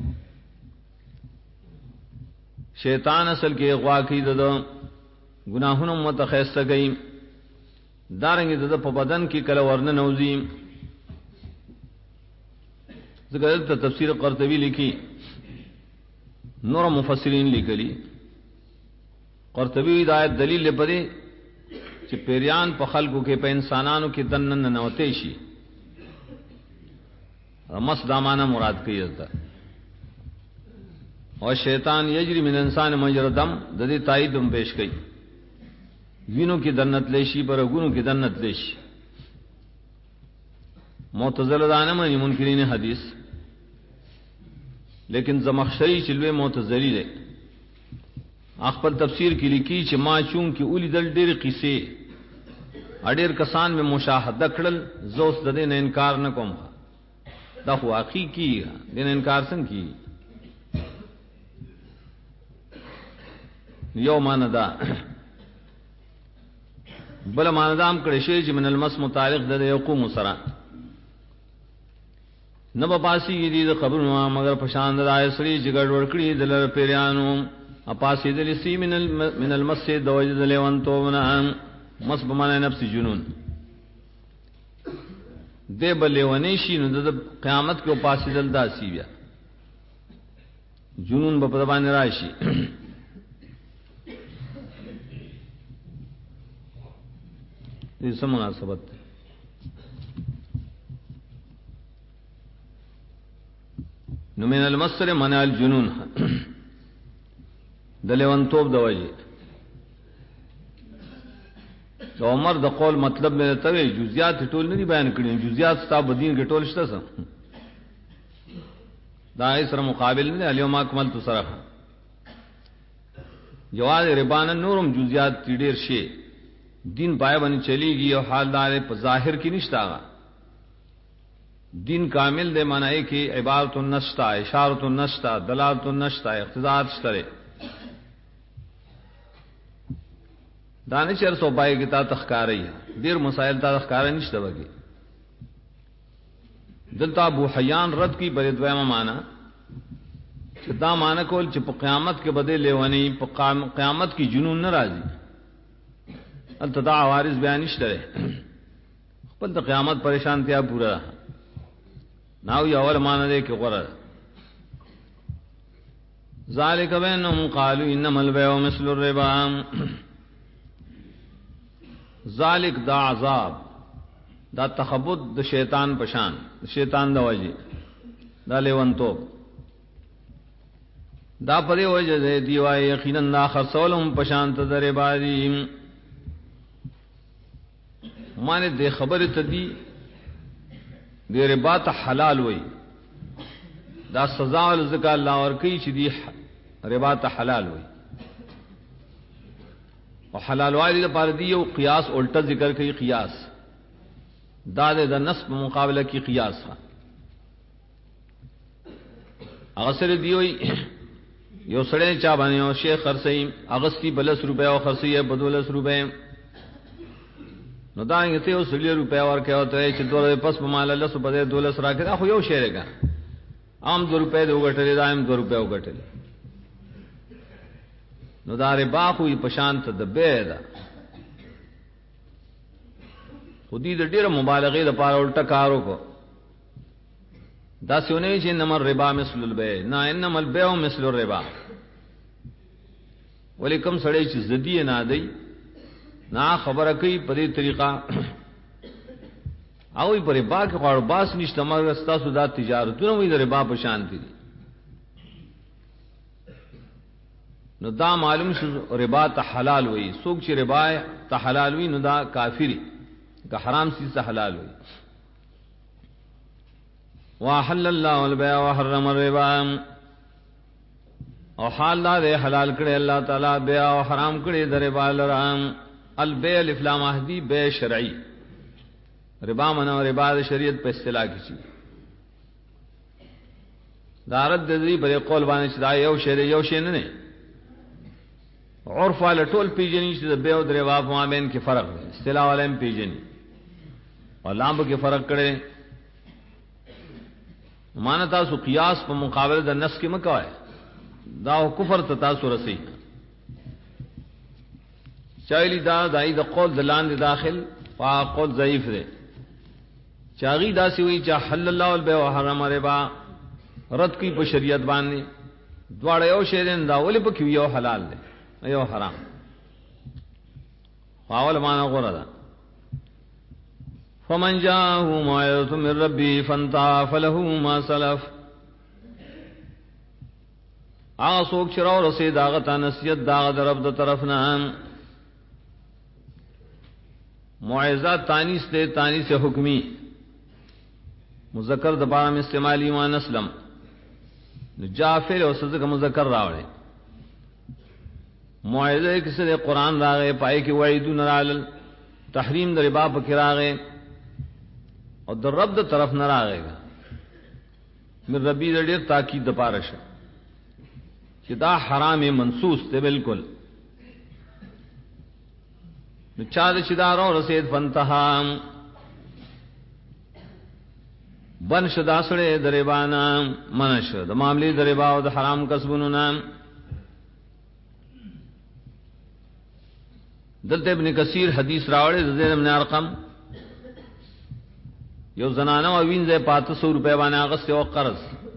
شیطان اصل کې اغوا کی د گناہونو متخیسته گئی دارنګ د په بدن کې کله ورنه نوزی ذکر ته تفسیر قرطبی لکھی نور مفسرین لیکلی قرطبی ہدایت دلیل لپاره چې پیریان په خلقو کې په انسانانو کې دنن نوته شي رمس دامانه مراد کوي ده او شیطان یجری من انسان مجرى دم د دې تایید هم پیش کوي وینو کې دنت لشي پر غونو کې دنت لشي معتزله دانه مې منکرین حدیث لیکن زمخشری چلوه معتزلی ده خپل تفسیر کې لیکي چې ما چون کې اولی دل ډېر قصې اډیر کسان میں مشاهده کړل زوس د دې نه انکار نه کوم دا خو حقیقي دین انکار څنګه کی یو مان دا بل مان دام کړي شی چې من المس متعلق د یقوم سرا نو پاسی دې خبر نو مگر پشان د آیسری جګړ ورکړي دلر پیرانو اپاسی دل سی من المسجد دوجد لیوانتو منعام مس بمانا نفس جنون دے بلیوانیشی نو دا قیامت کے اپاسی دل دا سی بیا جنون بپدبان راشی یہ سب مناسبت نو من المسر من الجنون دلیوان توب دواجی تو عمر د قول مطلب میں توی جزیات ټول نه بیان کړي جزیات ستاسو دین کې ټول شته سم دا سره مقابل نه الیوم اکملت سره جواز ربان نورم جزیات ډیر شي دین پای باندې چلیږي او حال دار په ظاهر کې نشتا دین کامل دے معنی کې عبارت النشتا اشارت النشتا دلالت النشتا اقتضاء شته دانش چر سو پای کی تا تخکاری دیر مسائل تا تخکاری نشته وږي دلتا ابو حیان رد کی بر دویمه معنا چې دا معنا کول چې په قیامت کې بده لیوانی په قیامت کې جنون ناراضي التدا عوارض بیان نشته خپل د قیامت پریشانتیا پورا ناو یو اول معنا دې کې غره ذالک بینهم قالوا انما البيع مثل الربا ذالک دا عذاب دا تخبط د شیطان پشان شیطان دا وجه دا لیونتو دا پدې وجه دی وای یقینا دا خرصولم پشان ته در باري معنی دې خبره تدی دې ربا ته حلال وای دا سزا ول زکا الله ور کوي چې دی ربا ته حلال وای او حلال والی د پاره دی یو قیاس الټا ذکر کوي قیاس دا د نصب مقابله کی قیاس ها هغه سره دی وای یو سړی چا باندې او شیخ خرڅي اغستی بلس روپے او خرڅي 12 روپے نو دا یې ته اوس لري روپیا ورکه او ته چې دوه پس په مال الله سو بده 12 راکړه خو یو شی رګا عام 2 روپے د وګټلې دا هم 2 روپے وګټلې نو دا ربا خو په شان ته د به دا خودی د ډیره مبالغه لپاره الټا کارو کو دا سونه چې نمر ربا مثل البيع نه انما البيع مثل الربا ولیکم سړی چې زدی نه دی نا خبره کوي په دې طریقه او په ربا کې خور باس نشته مرګ ستاسو دا تجارتونه وي د ربا په شان دي نو دا معلوم شو ربا ته حلال وي څوک چې ربا ته حلال وي نو دا کافری که حرام سي ته حلال وي واحل الله البيع وحرم الربا او حال دا حلال کړي الله تعالی بيع او حرام کړي د ربا لرام البيع الافلام اهدي بيع شرعي ربا منو ربا د شریعت په اصطلاح کې شي دا رد دې په قول باندې چې دا یو شی نه عرف والا ټول پیجنې چې د بيع او د ربا په مابین کې فرق دی اصطلاح والا هم پیجنې او لامب کې فرق کړي مانتا سو قیاس په مقابله د نص کې مکوای دا کفر ته تاسو رسي چایلی دا دای د قول دلان دی داخل وا قول ضعیف دی چاغي داسي وی چې حل الله البيع وحرم الربا رد کی په شریعت باندې دواړه یو شی دین دا ولې په کې یو حلال دی یو حرام فاول معنا غره ده فمن جاءه موعظة من ربه فانتهى فله ما سلف هغه څوک چې راو رسید هغه ته نصیحت دا د رب د طرف نه موعظه تانیث ته تانیث حکمی مذکر د بارے میں استعمالی ایمان اسلم جافر او صدق مذکر راوړي موعظه کیسه قرآن راغې پای کې وعیدون رال تحریم د ربا په کې راغې او د رب د طرف نه راغې من ربی د ډېر تاکید د پارشه چې دا حرام منسوس دی بالکل نو چا د شدارو رسید فنتها بن شدا سره د ربانا منش د معاملې د ربا او د حرام کسبونو نام دلته ابن کثیر حدیث راوړی د زید بن ارقم یو زنانه او وینځه 500 روپے باندې اغسته او قرض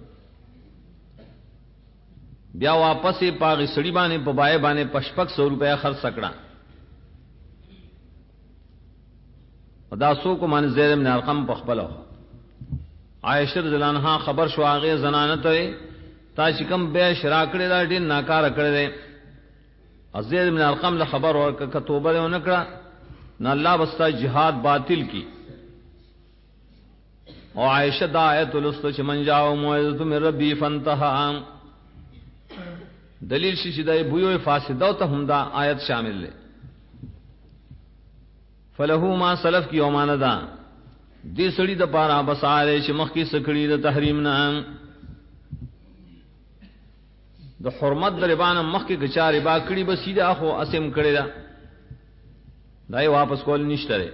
بیا واپس یې پاغي سړي باندې په بای باندې 500 روپے خرڅ کړه ادا سو کو مان زید بن ارقم په خپل عائشہ رضی الله عنها خبر شو هغه زنانه ته تا چې کوم به شرا کړی دا ډین ناکاره کړی زید بن ارقم له خبر ورکړه توبه نه کړه نه الله بستا jihad باطل کی او عائشہ دا آیت ولست چې من جاء موعظه من ربي فانتهى دلیل شي چې د بویو فاسده ته هم دا آیت شامل ده فله ما سلف کی اومانه ده دې سړي د پاره بساره چې مخکې سکړي د تحریم نه د حرمت د ربانه مخکې گچاري با کړي به سیده اخو اسم کړي دا دای واپس کول نشته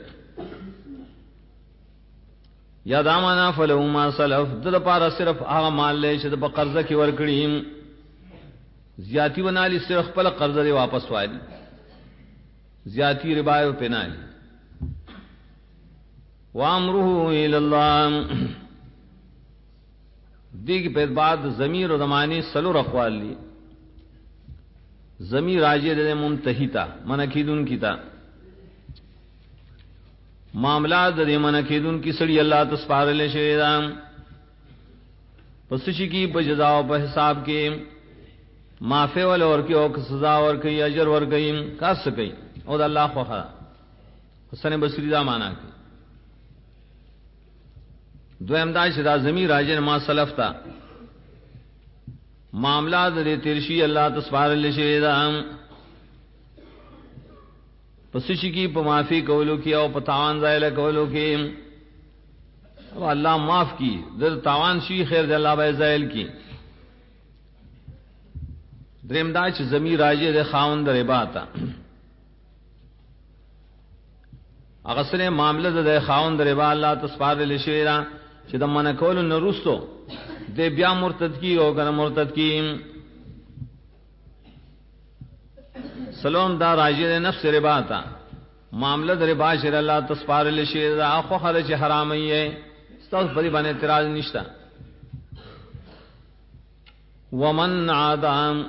یا دامانا فلو ما سلف د پاره صرف هغه مال له چې د قرضه کې ور کړی زیاتی بنالی صرف خپل قرضه دی واپس وایي زیاتی ربا او پنالی وامره الى الله دیګ په بعد ضمیر او زمانی سلو رقوالی ضمیر راجع د منتهیتا منکیدون کیتا معاملات د منکیدون کی سړی الله تسپارل شي دا پس شي کی په جزا او په حساب کې معافی ول اور کی او سزا اور کی اجر ور گئی کاس کوي او د الله خوخه حسن بصری دا معنا کوي دویم دا چې دا زمي راجن ما سلف تا معاملات د تیرشی الله تسپارل شي دا پس شي کی په معافی کولو کې او په تاوان ځایله کولو کې او الله معاف کی در تاوان شي خیر د الله به زایل کی دریم دا چې زمي راجه د خاوند ربا تا اغسل معاملہ د خاوند ربا الله تسپار لشیرا چې د من کول نرستو د بیا مرتد کی او کنه مرتد کی سلام دا راجی نفس ربا تا معاملہ د ربا شر الله تسپار لشیرا اخو خرج حرام یې ستاسو په دې باندې اعتراض نشتا ومن عادام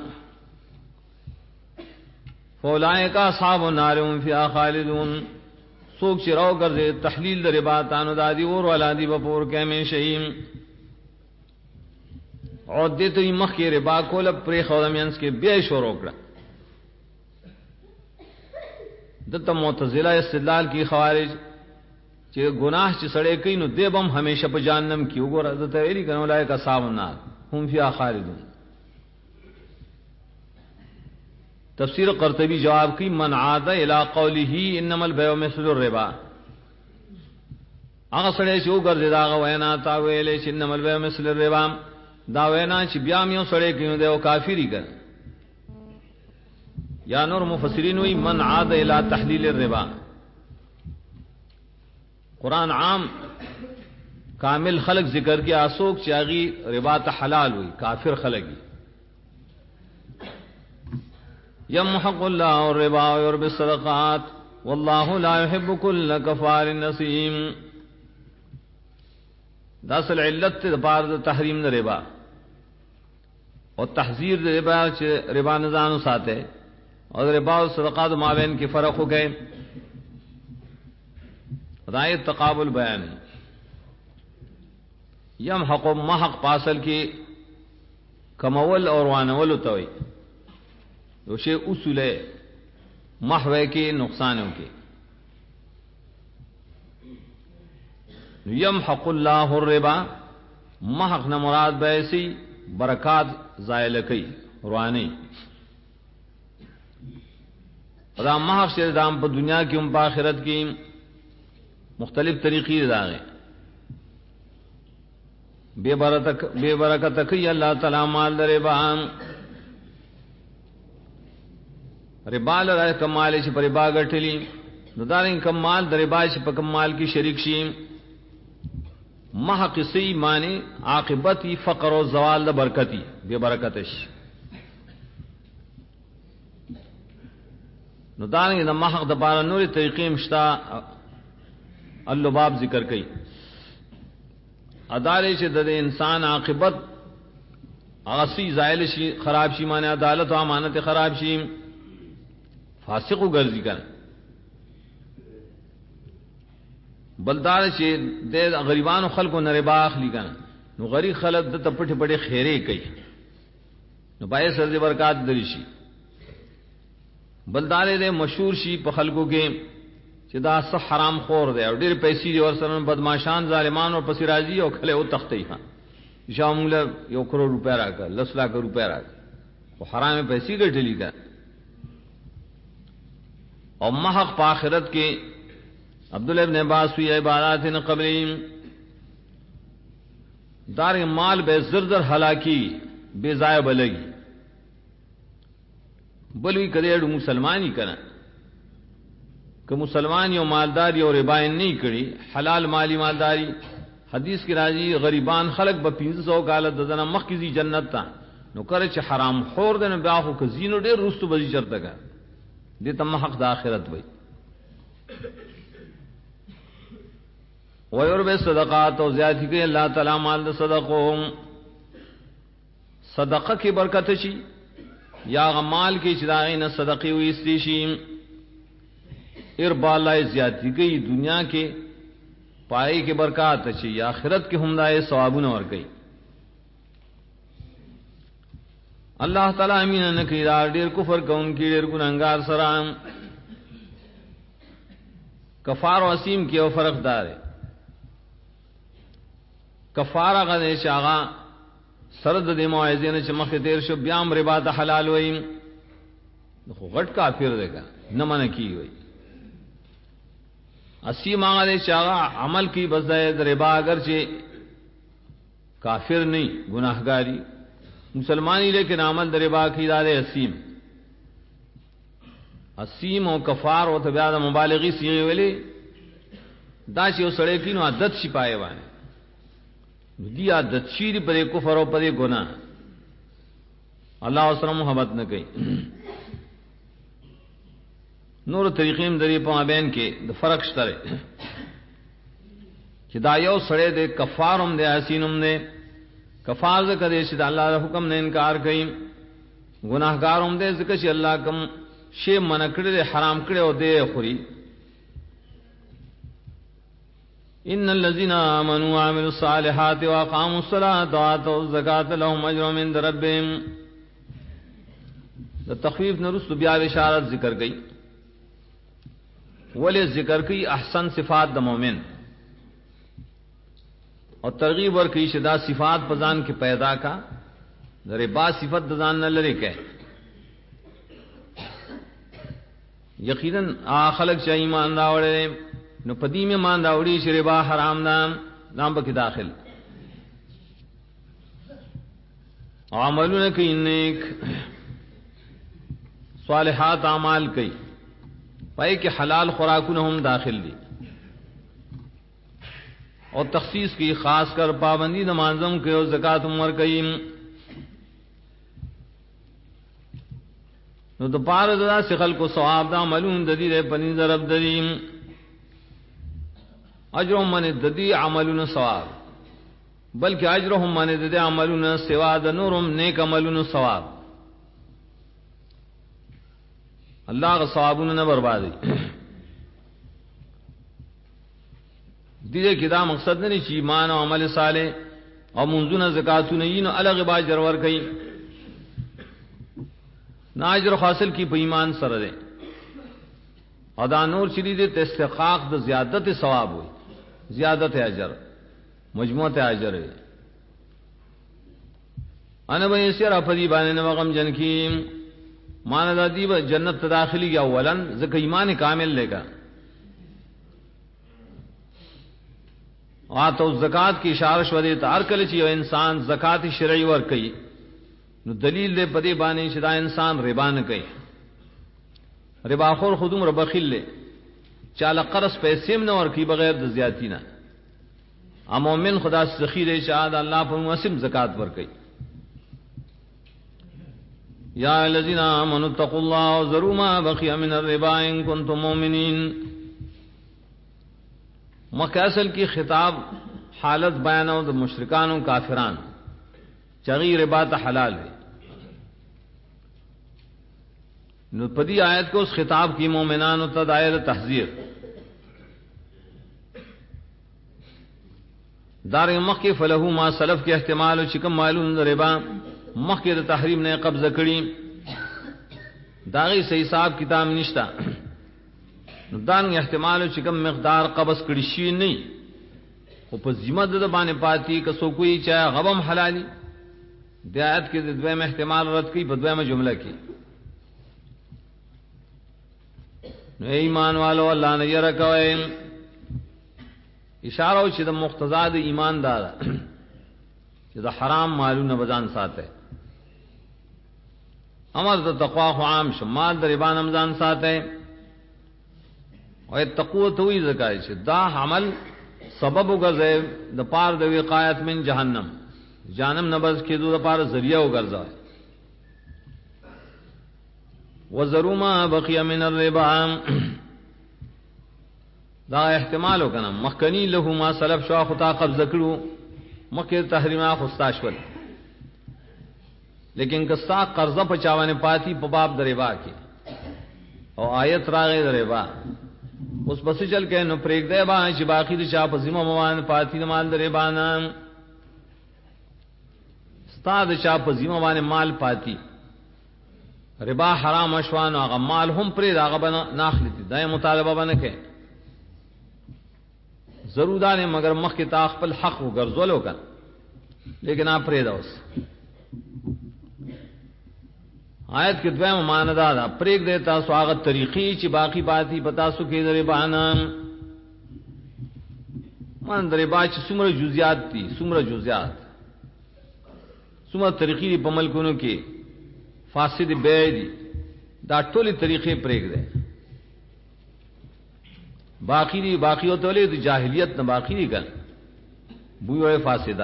فولائک اصحاب النار هم فیها خالدون سوک چراو کرده تحلیل در رباتانو دادی اور ولادی بپور کے میں شہیم عدی تو مخ کے ربا کولب پری خودمینس کے بے شور اکڑا دتا معتزلہ استدلال کی خوارج چی گناہ چی سڑے کئی نو دیبم ہمیشہ پا جہنم کی اگورا دتا ویلی کنو لائک اصحاب النار هم فیها خالدون تفسیر قرطبی جواب کی من عاد الى قوله انما البيع مثل الربا هغه سره چې وګرځي دا وینا تا ویلې چې انما البيع مثل الربا دا وینا چې بیا مې سره کینو دی او کافری کړ یا نور مفسرین وی من عاد الى تحلیل الربا قرآن عام کامل خلق ذکر کې اسوک چاغي ربا ته حلال وي کافر خلقي یمحق الله الربا ويربي الصدقات والله لا يحب كل كفار نسيم دا اصل علت د بار د تحریم د ربا او تحذير د ربا چې ربا نه ځانو ساته او ربا او صدقات مابین کې فرق ہو گئے رائے تقابل بیان یمحق محق پاسل کی کمول اور وانول توي دو شی اصول محوے کے نقصانوں کے یمحق اللہ الربا محق نہ مراد بیسی برکات زائل کی روانی دا محق سے دام پر دنیا کی ام آخرت کی مختلف طریقے داغے بے برکت کی اللہ تعالی مال در ربا ربا لرا کمال چې پر ربا غټلی نو دارین کمال در ربا چې په کمال کې شریک شي محق سی معنی عاقبتی فقر و زوال د برکتی بے برکتش نو دارین د محق د بار نور طریقې مشتا اللباب ذکر کړي ادارې چې د انسان عاقبت اغسی زائل شي خراب شي معنی عدالت او امانت خراب شي فاسق ګرځي کنه بلدار چې د غریبانو خلکو نه ربا اخلي کنه نو غریب خلک د پټه پټه خیره کوي نو پای سر دې برکات دري شي بلدار دې مشهور شي په خلکو کې چې دا صح حرام خور دی او ډېر پیسې دي ورسره بدمعشان ظالمان او پسې راځي او خله او تختې ها شامل 1 کروڑ روپیا راکړه 10 لاکھ روپیا راکړه او حرام پیسې ګټلې ده اور محق پا آخرت کے عبداللہ ابن عباس فی عبارات قبلیم دار مال بے زردر ہلاکی بے ضائع بلگی بلوی کریڑ مسلمانی کنا کہ مسلمانی و مالداری اور ربائن نہیں کری حلال مالی مالداری حدیث کی راضی غریبان خلق با 500 کالت دزنا مخیزی جنت تا نو کرے چھ حرام خور دے نو بیاخو کزینو دیر رستو بزی چرتا گا دیتا محق دا آخرت بھئی ویربے صدقات و زیادتی کہ اللہ تعالی مال دا صدقوں صدقہ کی برکت شی یا غمال کی چداغین صدقی ہوئی استیشی اربا اللہ زیادتی کہ دنیا کے پائی کی برکات شی یا آخرت کے ہمدائے ثوابون اور گئی اللہ تعالی امین نکی دار ډیر کفر کون کی ډیر گناہگار سرام کفار و اسیم کی او فرق دار ہے کفارہ غنے شاغا سرد دی موعظین چمخ تیر شو بیام ربا ته حلال ویم خو غټ کافر دے گا نہ من کی ہوئی اسیم غنے شاغا عمل کی بزائد ربا اگرچہ کافر نہیں گناہگاری مسلمانی لیکن عمل در ربا کی دار اسیم اسیم و کفار و تبیاد مبالغی سیغی ولی دا چې وسړی کینو عادت شي پای باندې دی عادت شي پر کفر او پر ګناه الله سره محبت نه کوي نور طریقې درې په مابین کې د فرق شته چې دا یو سړی د کفارم د اسینم نه کفار کړي چې د الله حکم نه انکار کوي گناہگارم دے ذکر چې الله کوم شی منع کړی حرام کړی او دې خوري ان الذين امنوا وعملوا الصالحات واقاموا الصلاه واتوا الزكاه لهم اجر عند ربهم د تخفیف نرست بیا اشارت ذکر گئی ولې ذکر کی احسن صفات د مؤمن اور ترغیب ورکی شدا صفات پزان کے پیدا کا در با صفت دزان نہ لري کہ یقینا خلق چا ایمان راوړي نو پدی میں مان راوړي شربا حرام نام بکی داخل عملونه کوي نیک صالحات اعمال کوي پای کې حلال خوراکونه هم داخل دي اور تخصیص کی خاص کر پابندی نمازم کے اور زکات عمر کئیم نو تو پار دا سخل کو ثواب دا عملون ددی رے پنی ضرب دریم اجرهم من ددی عملون ثواب بلکہ اجرهم من ددی عملون سوا د نورم نیک عملون ثواب اللہ کا ثوابون نہ بربادی دیدے کدا مقصد نہیں چی ایمان و عمل صالح اور منزون زکاتون این الگ باجر ور کئی ناجر حاصل کی پہ ایمان سر دے ادا نور چلی دے استحقاق د زیادت ثواب ہوئی زیادت اجر مجموعت اجر ہے انا بنی سیر افدی بانے نوغم جن کی مانا دادی با جنت داخلی یا اولن زکا ایمان کامل لے گا آتو زکات کی اشارہ شودے تا ہر کله چې یو انسان زکات شرعی ور کوي نو دلیل دې پدې باندې چې دا انسان ربا نه کوي ربا خور خودم ربا خله چاله قرض پیسې نه ور کوي بغیر د زیاتی نه مومن خدا سخی دې شهادت الله پر مسلم زکات ور کوي یا الذین آمنوا اتقوا الله وذروا ما بقي من الربا ان کنتم مؤمنین مکہ اصل کی خطاب حالت بیانوں د مشرکانوں کافران چغی ربا ته حلال ہے نو پدی آیت کو اس خطاب کی مومنان ته دائر تحذیر دار مکہ فلہو ما سلف کے احتمال و چکم معلوم ربا مکہ د تحریم نے قبضہ کړي داغي صحیح حساب کتاب نشتا دان احتمال چې کوم مقدار قبض کړي شي نه او په ذمہ د باندې پاتې کسو کوئی چا غبم حلالي د آیت کې د دویم احتمال رد کوي په دویمه جمله کې نو ایمان والو الله نه یره کوي اشاره چې د مقتضا د ایمان دار چې د حرام مالونه بزان ساته امر د تقوا خو عام شمال د ربا نمزان ساته او تقوه توي زکای چې دا عمل سبب وګرځي د پار د وقایت من جهنم جانم نبز کې د پار ذریعہ وګرځي وذروا ما بقي من الربا دا احتمال وکنه مخکنی له ما سلف شو خطا قبض کړو مکه تحریمه خستاشول لیکن کستا قرضه پچاونه پاتی په باب د ربا کې او آیت راغې د ربا اس بس چل کے نو پریک دے با چې باقی د چا په ذمہ موان پاتی د مال درې بانا استاد چا په ذمہ باندې مال پاتی ربا حرام شوان هغه مال هم پرې داغه بنا ناخلتی دای مطالبه باندې کې ضرور دانه مگر مخ کې تا خپل حق وګرځول وکړه لیکن اپ پرې دا اوس آیت کې دویم معنی دا ده پرېګ دیتا سواغت طریقې چې باقی باتی پتا سو کې درې بانا مان درې با چې څومره جزئیات دي څومره طریقې په ملکونو کې فاسد بیع دي دا ټولې طریقې پرېګ ده باقی دی باقی ہوتے والے تو جاہلیت نہ باقی دی کل بوئے فاسدہ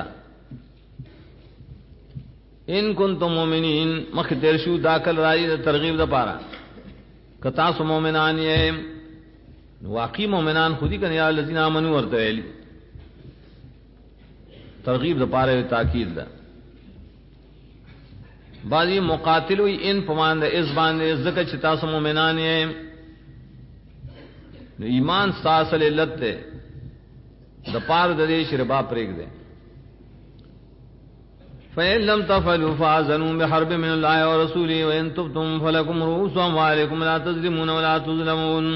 ان کنتم مومنین مخ ترشو داخل رائی ترغیب دا پارا کتاس مومنان یہ واقعی مومنان خودی کن یا الذین آمنوا ورتویلی ترغیب دا پارا تاکید دا بعضی مقاتل ہوئی ان پمان دا اس باندے ذکر چتاس مومنان یہ ایمان ساسل علت دے دا پار دا دے شربا پریک دے فَإِن لَّمْ تَفْعَلُوا فَأَذَنُوا بِحَرْبٍ مِّنَ اللَّهِ وَرَسُولِهِ وَإِن تُبْتُمْ فَلَكُمْ رُءُوسُ أَمْوَالِكُمْ لَا تَظْلِمُونَ وَلَا تُظْلَمُونَ.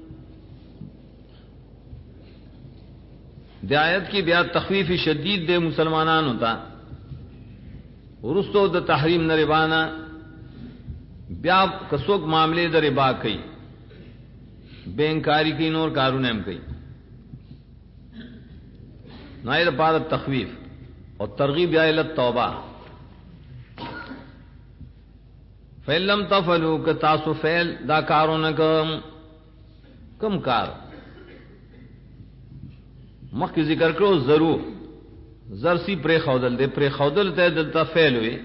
دی آیت کی بیا تخفیف شدید دے مسلمانان ہوتا ورستو د تحریم نہ ربانا بیا کسوک معاملے د ربا کئی بینکاری کی نور کارون ہم کئی نائر پارت تخفیف اور ترغیب یا الت توبہ فَإِن لَّمْ تَفْعَلُوا کتاسو فعل دا کارون کم کار مخ کی ذکر کرو ضرور زرسی پرے خودل دے پرے خودل تے دلتا فعل ہوئے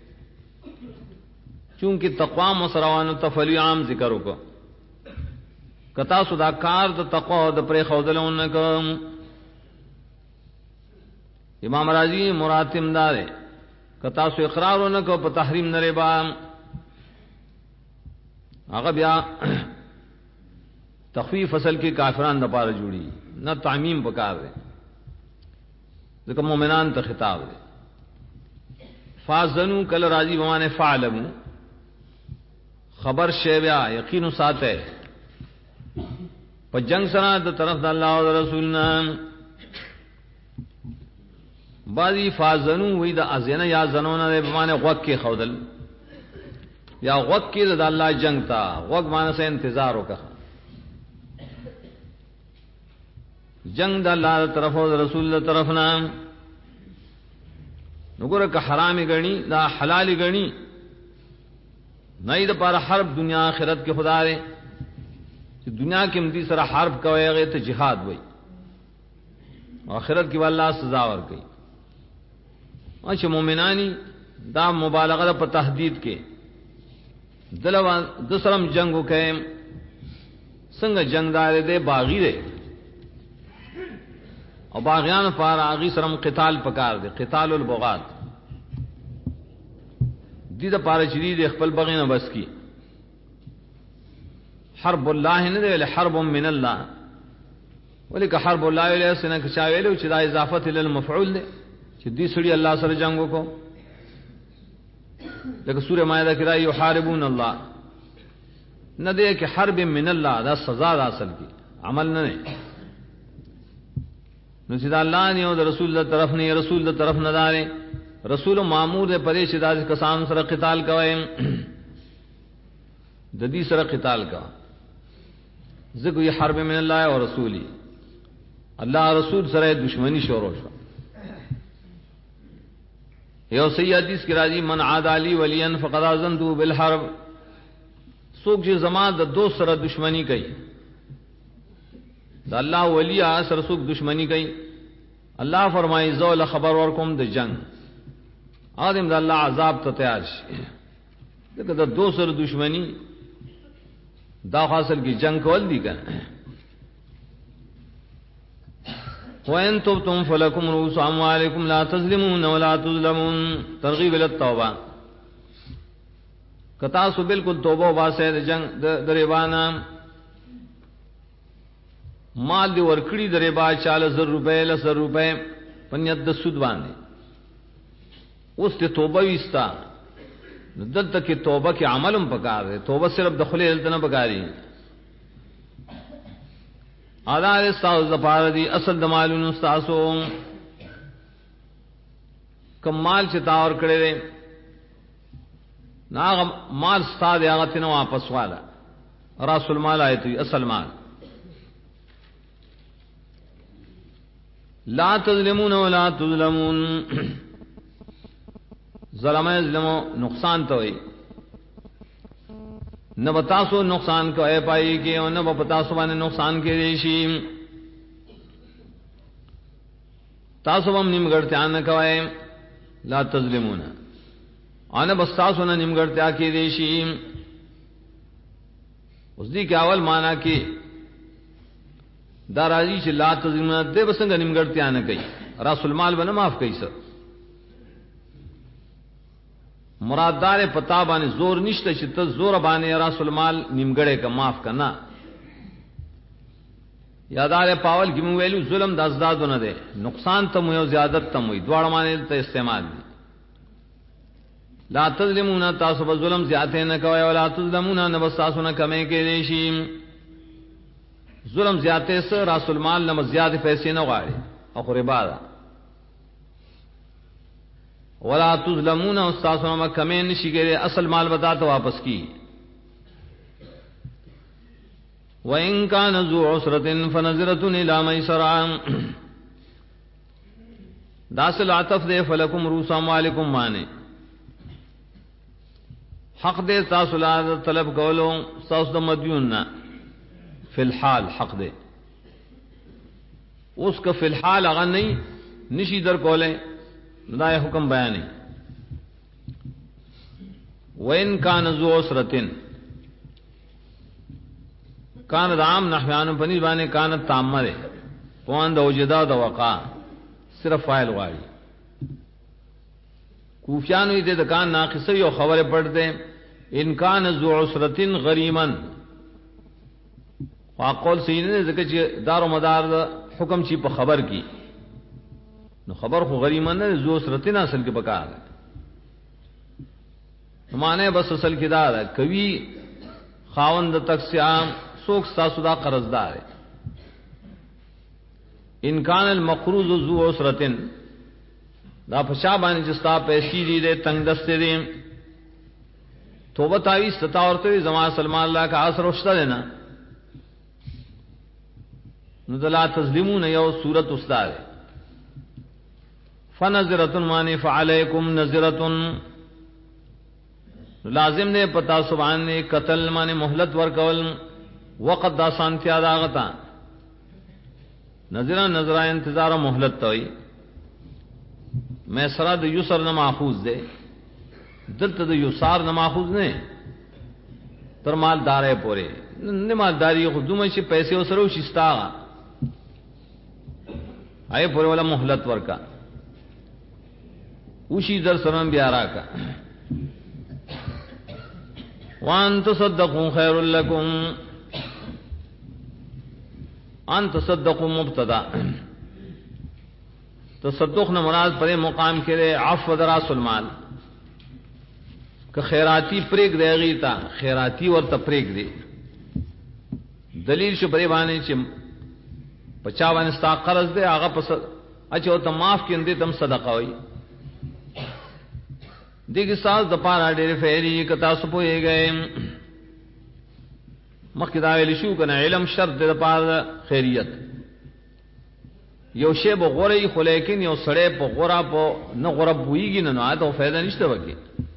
چونکہ تقوام و سروان تفعلی عام ذکر کو کتا سدا کار دا تقوی دا پرے خودل انکم امام راضی مراتم دارے کتا سو اقرار انکو پا تحریم نربا آگا بیا تخفیف فصل کی کافران دا پارا جوڑی نہ تعمیم پکار دے ذکر مومنان تا خطاب دے فازنو کل راضی بمانے فعلمو خبر شیبیا یقین ساتے پا جنگ سنا دا طرف دا اللہ و رسولنا بعضی فازنو وی دا ازینا یا زنونا دے بمانے غوک کے خودل یا غوک کے دا اللہ جنگ تا غوک مانا سے انتظارو کہا جنگ دا اللہ دا طرف و دا رسول دا طرف نام نگورا کا حرامی گنی دا حلالی گنی نئی دا پارا حرب دنیا آخرت کے خدا دے دنیا کی مدی سر حرب کوئے گئے تو جہاد ہوئی آخرت کی واللہ سزاور گئی اچھا مومنانی دا مبالغہ دا پا تحدید کے دسرم جنگو کے سنگ جنگ دارے دے باغی دے اور باغیان پار آغی سرم قتال پکار دے قتال البغات دید پار چدید اخپل بغین بس کی حرب اللہ نے دے حرب من اللہ ولی کہ حرب اللہ علیہ سنہ کچاویلو چدا اضافت للمفعول دے چدی سڑی اللہ سر جنگو کو لیکن سورہ مائدہ کرا یحاربون اللہ نہ دے کہ حرب من اللہ دا سزا دا اصل کی عمل نہ دے نو سیدہ اللہ نے اور رسول اللہ طرف نے رسول اللہ طرف نہ دارے رسول معمور دے پرے شدہ کسان سر قتال کوئے ددی سر قتال کا ذکر یہ حرب من اللہ اور رسولی اللہ رسول سر دشمنی شورو شو یو سی حدیث کی راضی من عاد علی ولین فقد آذنتہ بالحرب سوک جی زمان دا دو سر دشمنی کئی دا اللہ ولی سر سوک دشمنی کئی اللہ فرمائی زول خبر ورکم دا جنگ آدم دا اللہ عذاب تا تیار شی دیکھا دا دو سر دشمنی دا خاصل کی جنگ کول دی کن وَإِن تُبْتُمْ فَلَكُمْ رُءُوسُ أَمْوَالِكُمْ لَا تَظْلِمُونَ وَلَا تُظْلَمُونَ ترغیب التوبہ کتاسو بالکل توبہ واسے جنگ دریبانا مال دی ورکڑی دریبا 40,000 روپے 10,000 روپے پنیت د سود باندې اس تے توبہ وستا دل تک کہ توبہ کے عملم پکار دے توبہ صرف دخلے التنا پکاری آدھار استاذ دپار دی اصل دمالون استاسو کم مال چتا اور کڑے دے نا مال ستا دے آغا تینا واپس والا راس المال آئے تو اصل مال لا تظلمون ولا تظلمون ظلم ظلم نقصان تو ہوئی نہ بتاسو نقصان کو اے پائی کے اور نہ بتاسو بانے نقصان کے ریشی تاسو ہم نمگڑتیا نہ کوئے لا تظلمون آنا بستاسو نہ نمگڑتیا کے ریشی اس دی کہ اول مانا کہ داراجی سے لا تظلمون دے بسنگ نمگڑتیا نہ کئی راس المال بنا معاف کئی سر مراد دار پتا بانے زور نشتے چت زور بانے راس المال نمگڑے کا معاف کرنا یادار پاول کی مویلو ظلم دا ازدادو نہ دے نقصان تم ہوئی زیادت تم ہوئی دوڑ مانے تا استعمال دی لا تظلمون تاسو ظلم زیادتے نہ کوئے ولا تظلمون نبس تاسو نہ کمے کے دیشیم ظلم زیادتے سے راس المال نبس زیاد پیسے نہ غاڑے اخر عبادہ ولا تظلمون استاسو نہ کمے نشی گئے اصل مال بتا تو واپس کی وَإِن كَانَ ذُو عُسْرَةٍ فَنَظِرَةٌ إِلَىٰ مَيْسَرَةٍ داسل عطف دے فلکم رؤوس اموالکم مانے حق دے تاسلات طلب کولو ساس د مدیوننا فی الحال حق دے اس کا فی الحال اگر نہیں نشی در کولے ندائے حکم بیانی وَإِن كَانَ ذُو عُسْرَةٍ کان دام نحویان پنی بانے کانت تامرے پوان دا وجدا دا وقا صرف فائل غاری کوفیان ہوئی دے دا کان ناقصی و خبر پڑھتے ان کان ذو عسرتن غریمن واقول سینے ذکر چی دار و مدار دا حکم چی پا خبر کی نو خبر خو غریمن نے ذو عسرتن اصل کے بکار ہے مانے بس اصل کی دار ہے کبھی خاوند تک سیام سوک ستاسو دا قرضدار ہے ان کان المقروض ذو عسرتن دا پشا بانی جستا پیسی دی دے تنگ دستے دے توبہ تاویز ستاورتوی زمان سلمان اللہ کا عصر اشتا دینا ندلا تظلمون یو صورت استاد ہے فنظرتن مانی فعلیکم نظرتن لازم نے پتا سبحان نے قتل مانی محلت ورکول وقت دا سانتیا داغتا نظرہ نظرہ انتظار و محلت توئی میں سرا دا یسر نہ ماخوذ دے دلت دا یسار نہ ماخوذ نے تر مال دارے پورے نہ مالداری خودم سے پیسے وسرو شستا آئے پورے والا محلت ورکا اوشی در سرم بیارا کا وان تصدقوا خیر لکم ان تصدقوا مبتدا تصدق نہ مراد پرے مقام کے لئے عفو دراس المال کہ خیراتی پریگ دے غیتا خیراتی ورطا پریگ دے دلیل شو پرے بانے چی پچاوان استا قرض دے آغا پس اچھو تا معاف کی اندے تم صدقہ ہوئی دیکھ ساز دپارا دیر فیری کتا سپوئے گئے مخی داویلی شو کنا علم شرط دے دپارا خیریت یو شے با غوری خو لیکن یو سڑے پا غورا پا نا غورب بوئی گی ننو آیتا و فیدہ نشتا بکی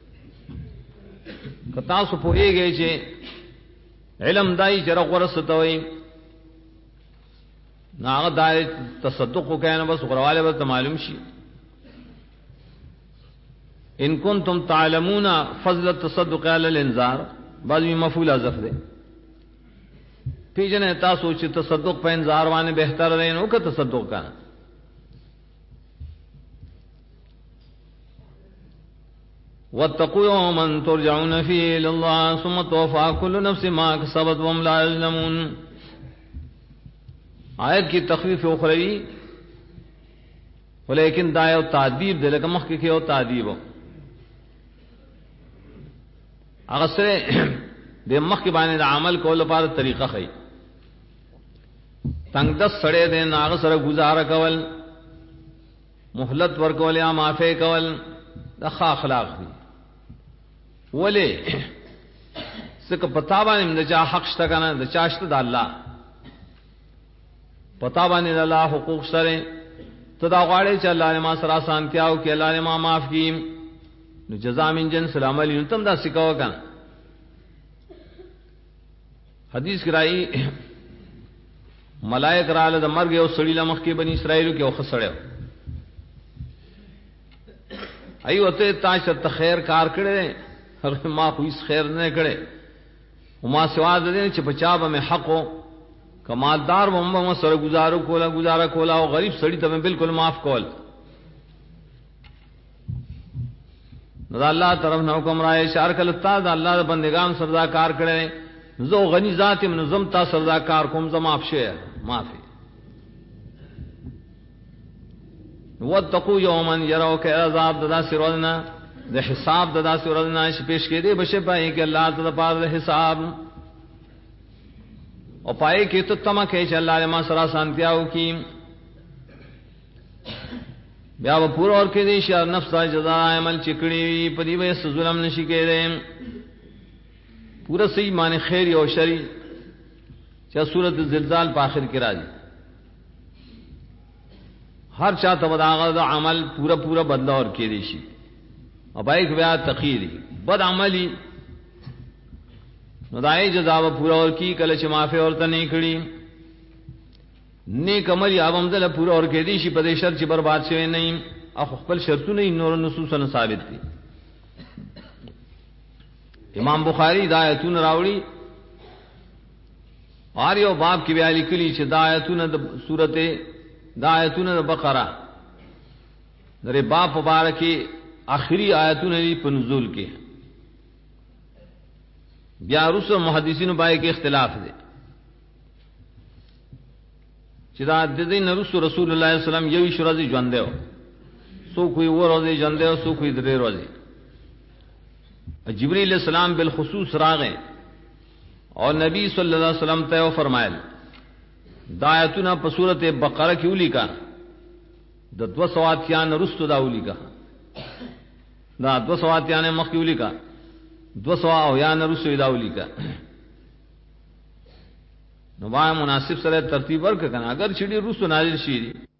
کتا سپوئے گئے چھے علم دائی چرا غورستوئی نا آغا دائی تصدق کو کہنا بس غروالے بس معلوم شی ان کنتم تعلمون فضل التصدق علی الانذار بعض میں مفعول حذف دے پیجنے تا سوچ تصدق پہ انذار وانے بہتر رہے نو کا تصدق کا واتقوا يوما ترجعون فيه الى الله ثم توفى كل نفس ما كسبت وهم لا يظلمون آیت کی تخفیف اخروی ولیکن دایو تعذیب دے لکہ مخ کی ہو تعذیب اغسر دے مخ کی بانے دا عمل کو لپار طریقہ خی تنگ دس سڑے دے اغسر گزارا کول محلت ورکول یا معافی کول دا خا اخلاق دی ولی سکا پتا بانے دا چا حق شتا کنا دا چاشتا دا اللہ پتا بانے دا اللہ حقوق سرے تو دا غاڑے چا اللہ نے ما سرا سانتیاو کہ اللہ نے ما معاف کی نو جزا من جنس العمل تم دا سکاو کنا حدیث کرائی ملائک راله د مرګ یو سړی لمخ کې بنی اسرائیل کې او خسړیو ایو ته تاسو ته خیر کار کړي هغه ما خو هیڅ خیر نه کړي وما سوا دې چې بچا به حقو کمالدار ومم سره گزاره کولا او غریب سړی ته بالکل معاف کول نو الله طرف نو کوم راي اشاره کله تا دا الله د بندگان سردا کار کړي زو غنی ذات منظم تا سردا کار کوم زما افشه معافي واتقوا يوما يروا كعذاب ددا سرودنا د حساب ددا سرودنا چې پیش کړي بشه پای کې الله تعالی پاره حساب او پای کې ته تما کې چې الله ما سره سانتیاو کی بیا و پورا اور کې دي چې نفس جزاء عمل چکړي په دې وې ظلم نشي کېږي پورا صحیح معنی خیر او شری چې سورۃ الزلزال په اخر کې راځي ہر چاہتا بداغت عمل پورا بدلا اور کی دیشی اب ایک بیا تقیری بد عملی ندائی جزا پورا اور کی کلچ معافی اور نہیں کھڑی نیک عملی اب امزل پورا اور کی دیشی پدے شرچ برباد سے نہیں اخبل شرطو نہیں نور نصوصا ثابت تھی امام بخاری دایتون راوڑی آریو باب کی بیالی کلی چھ دایتون صورت دا آیتون دا بقرہ در باب مبارکی آخری آیتون دی پنزول کے بیا رسول محدثین بائی کے اختلاف دے چدا دین رسول رسول اللہ علیہ وسلم یوی شرازی جوندے ہو سو کوئی وہ روزی جوندے ہو سو کوئی درے روزی جبریل علیہ السلام بالخصوص راغیں اور نبی صلی اللہ علیہ وسلم تے فرمائل دایتنا په سورۃ بقرہ کې ولیکا د 200 رستو دا ولیکا دا 200 مخ کې ولیکا 200 رستو دا ولیکا نو با مناسب سره ترتیب ورک کنه اگر چړي رستو نازل شي